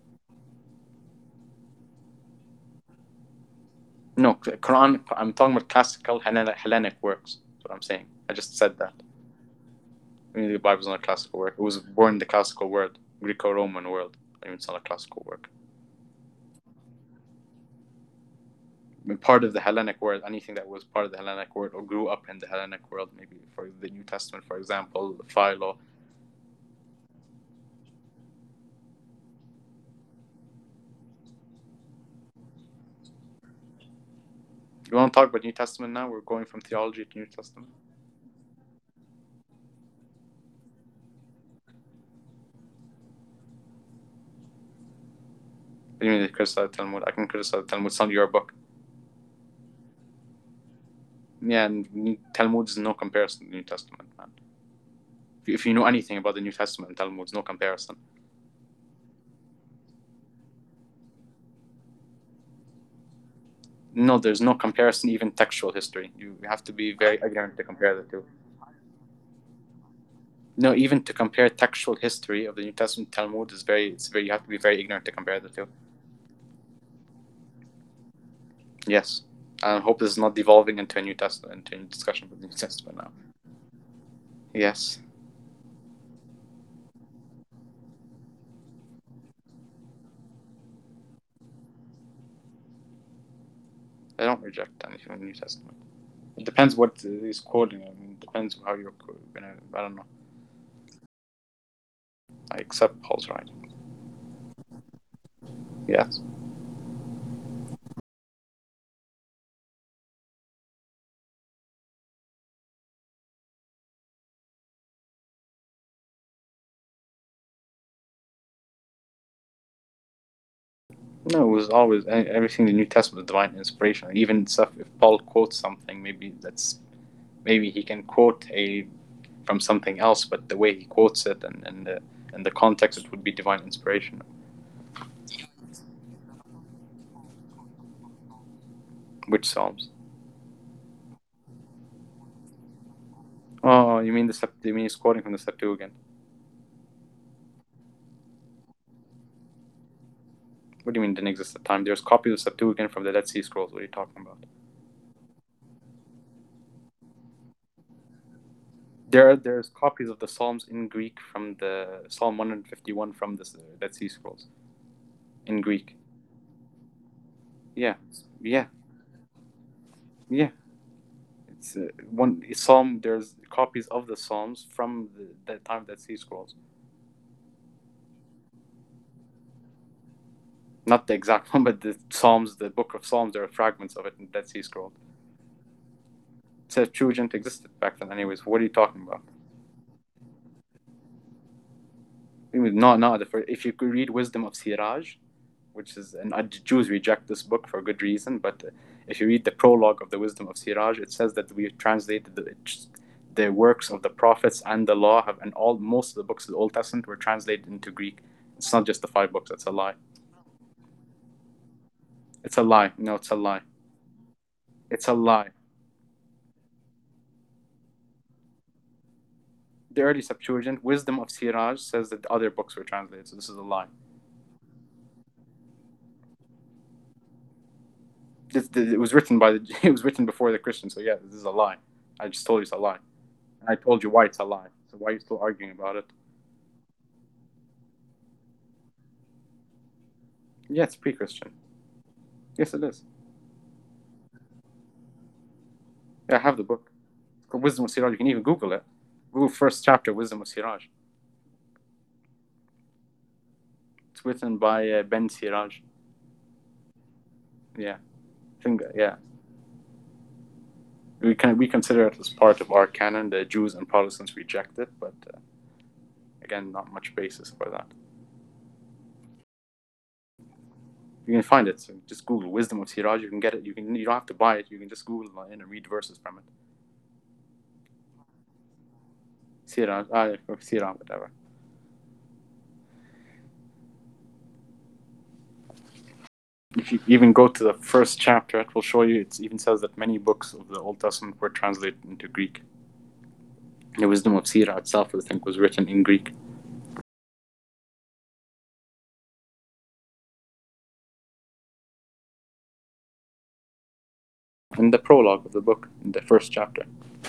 No, Quran, I'm talking about classical Hellenic works. That's what I'm saying. I just said that. I mean, the Bible's not a classical work. It was born in the classical world, Greco-Roman world. I mean, it's not a classical work. I mean, part of the Hellenic world, anything that was part of the Hellenic world or grew up in the Hellenic world, maybe for the New Testament, for example, Philo. You want to talk about New Testament now? We're going from theology to New Testament. What do you mean they criticize the Talmud? I can criticize the Talmud. It's not your book. Yeah, and Talmud is no comparison to the New Testament, man. If you know anything about the New Testament and Talmud, it's no comparison. No, there's no comparison, even textual history. You have to be very ignorant to compare the two. No, even to compare textual history of the New Testament Talmud is very, it's very, you have to be very ignorant to compare the two. Yes. I hope this is not devolving into a New Testament, into a discussion of the New Testament now. Yes. I don't reject anything in the New Testament. It depends what he's quoting. I mean, it depends how you're gonna. I don't know. I accept Paul's writing. Yes. No, it was always everything in the New Testament was divine inspiration. Even stuff, if Paul quotes something, maybe that's maybe he can quote a from something else, but the way he quotes it and, and, the, and the context, it would be divine inspiration. Which Psalms? Oh, you mean the you mean he's quoting from the Septuagint? What do you mean didn't exist at the time? There's copies of Septuagint from the Dead Sea Scrolls. What are you talking about? There, there's copies of the Psalms in Greek from the Psalm one fifty-one from the Dead Sea Scrolls, in Greek. Yeah, yeah, yeah. It's uh, one Psalm. There's copies of the Psalms from the, that time of Dead Sea Scrolls. Not the exact one, but the Psalms, the Book of Psalms. There are fragments of it in Dead Sea Scrolls. Septuagint existed back then, anyways. What are you talking about? No, no. The first, if you could read Wisdom of Siraj, which is, and uh, Jews reject this book for good reason, but uh, if you read the prologue of the Wisdom of Siraj, it says that we translated the, the works of the prophets and the law have, and all most of the books of the Old Testament were translated into Greek. It's not just the five books. It's a lie. It's a lie. No, it's a lie. It's a lie. The early Septuagint, Wisdom of Siraj, says that other books were translated, so this is a lie. This, it was written by the. It was written before the Christians, so yeah, this is a lie. I just told you it's a lie, and I told you why it's a lie. So why are you still arguing about it? Yeah, it's pre-Christian. Yes, it is. Yeah, I have the book. It's called Wisdom of Siraj. You can even Google it. Google first chapter, Wisdom of Siraj. It's written by uh, Ben Siraj. Yeah, I think yeah. We can we consider it as part of our canon. The Jews and Protestants reject it, but uh, again, not much basis for that. You can find it. So just Google Wisdom of Siraj. You can get it. You can. You don't have to buy it. You can just Google it and read verses from it. Siraj, ah, Siraj, whatever. If you even go to the first chapter, it will show you. It even says that many books of the Old Testament were translated into Greek. The Wisdom of Siraj itself, I think, was written in Greek. In the prologue of the book, in the first chapter.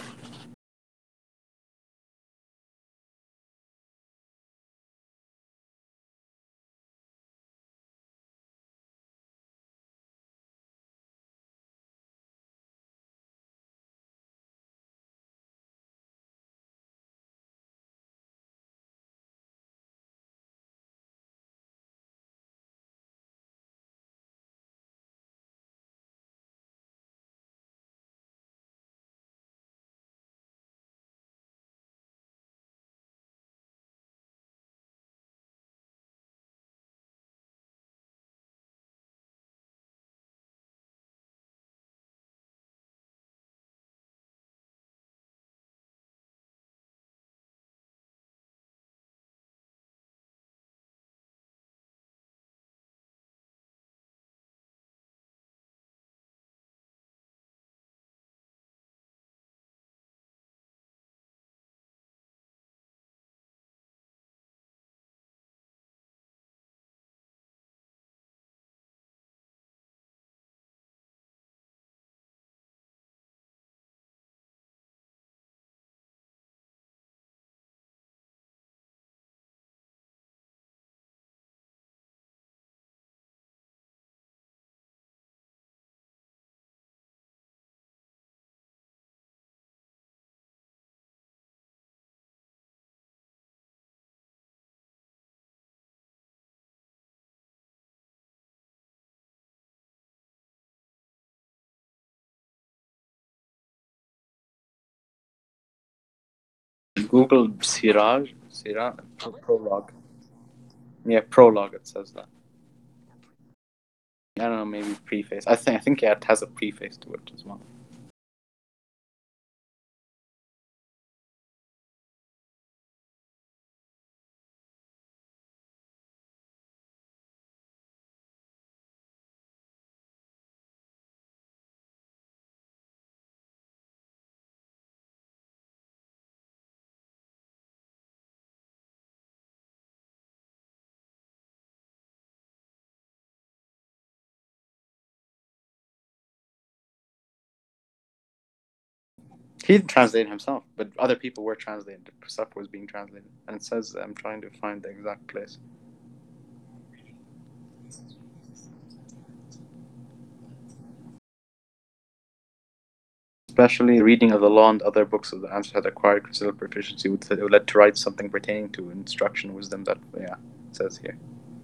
Google Siraj, Siraj prologue. Yeah, prologue. It says that. I don't know, maybe preface. I think I think yeah, it has a preface to it as well. He didn't translate himself, but other people were translated. Stuff was being translated, and it says I'm trying to find the exact place. Especially reading of the law and other books of the Answer had acquired considerable proficiency, would it would led to write something pertaining to instruction, wisdom. That yeah, it says here.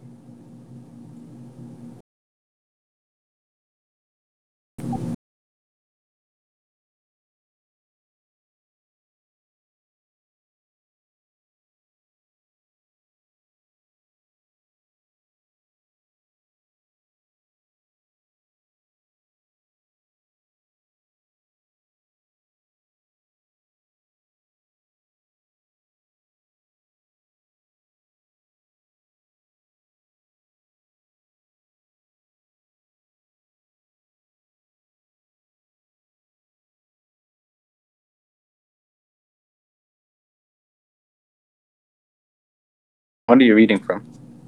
What are you reading from?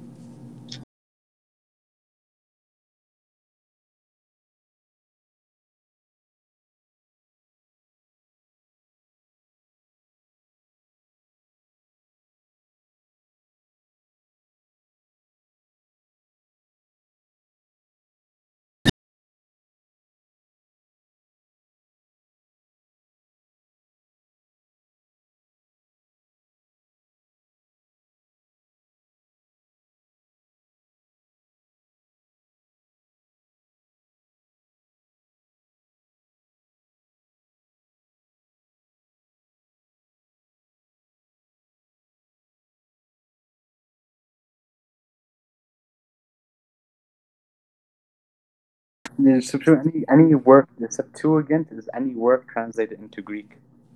Any any work, the Septuagint is any work translated into Greek.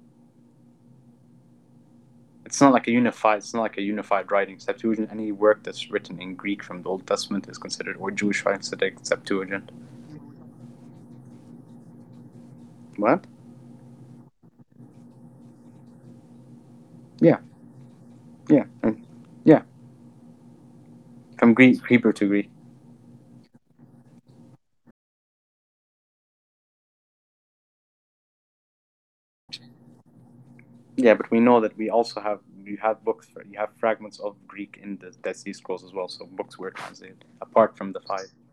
It's not like a unified. It's not like a unified writing. Septuagint, any work that's written in Greek from the Old Testament is considered, or Jewish writings today, Septuagint. What? Yeah, yeah, and yeah. From Greek, Hebrew to Greek. Yeah, but we know that we also have you have books for you have fragments of Greek in the Dead Sea Scrolls as well. So books were translated apart from the five.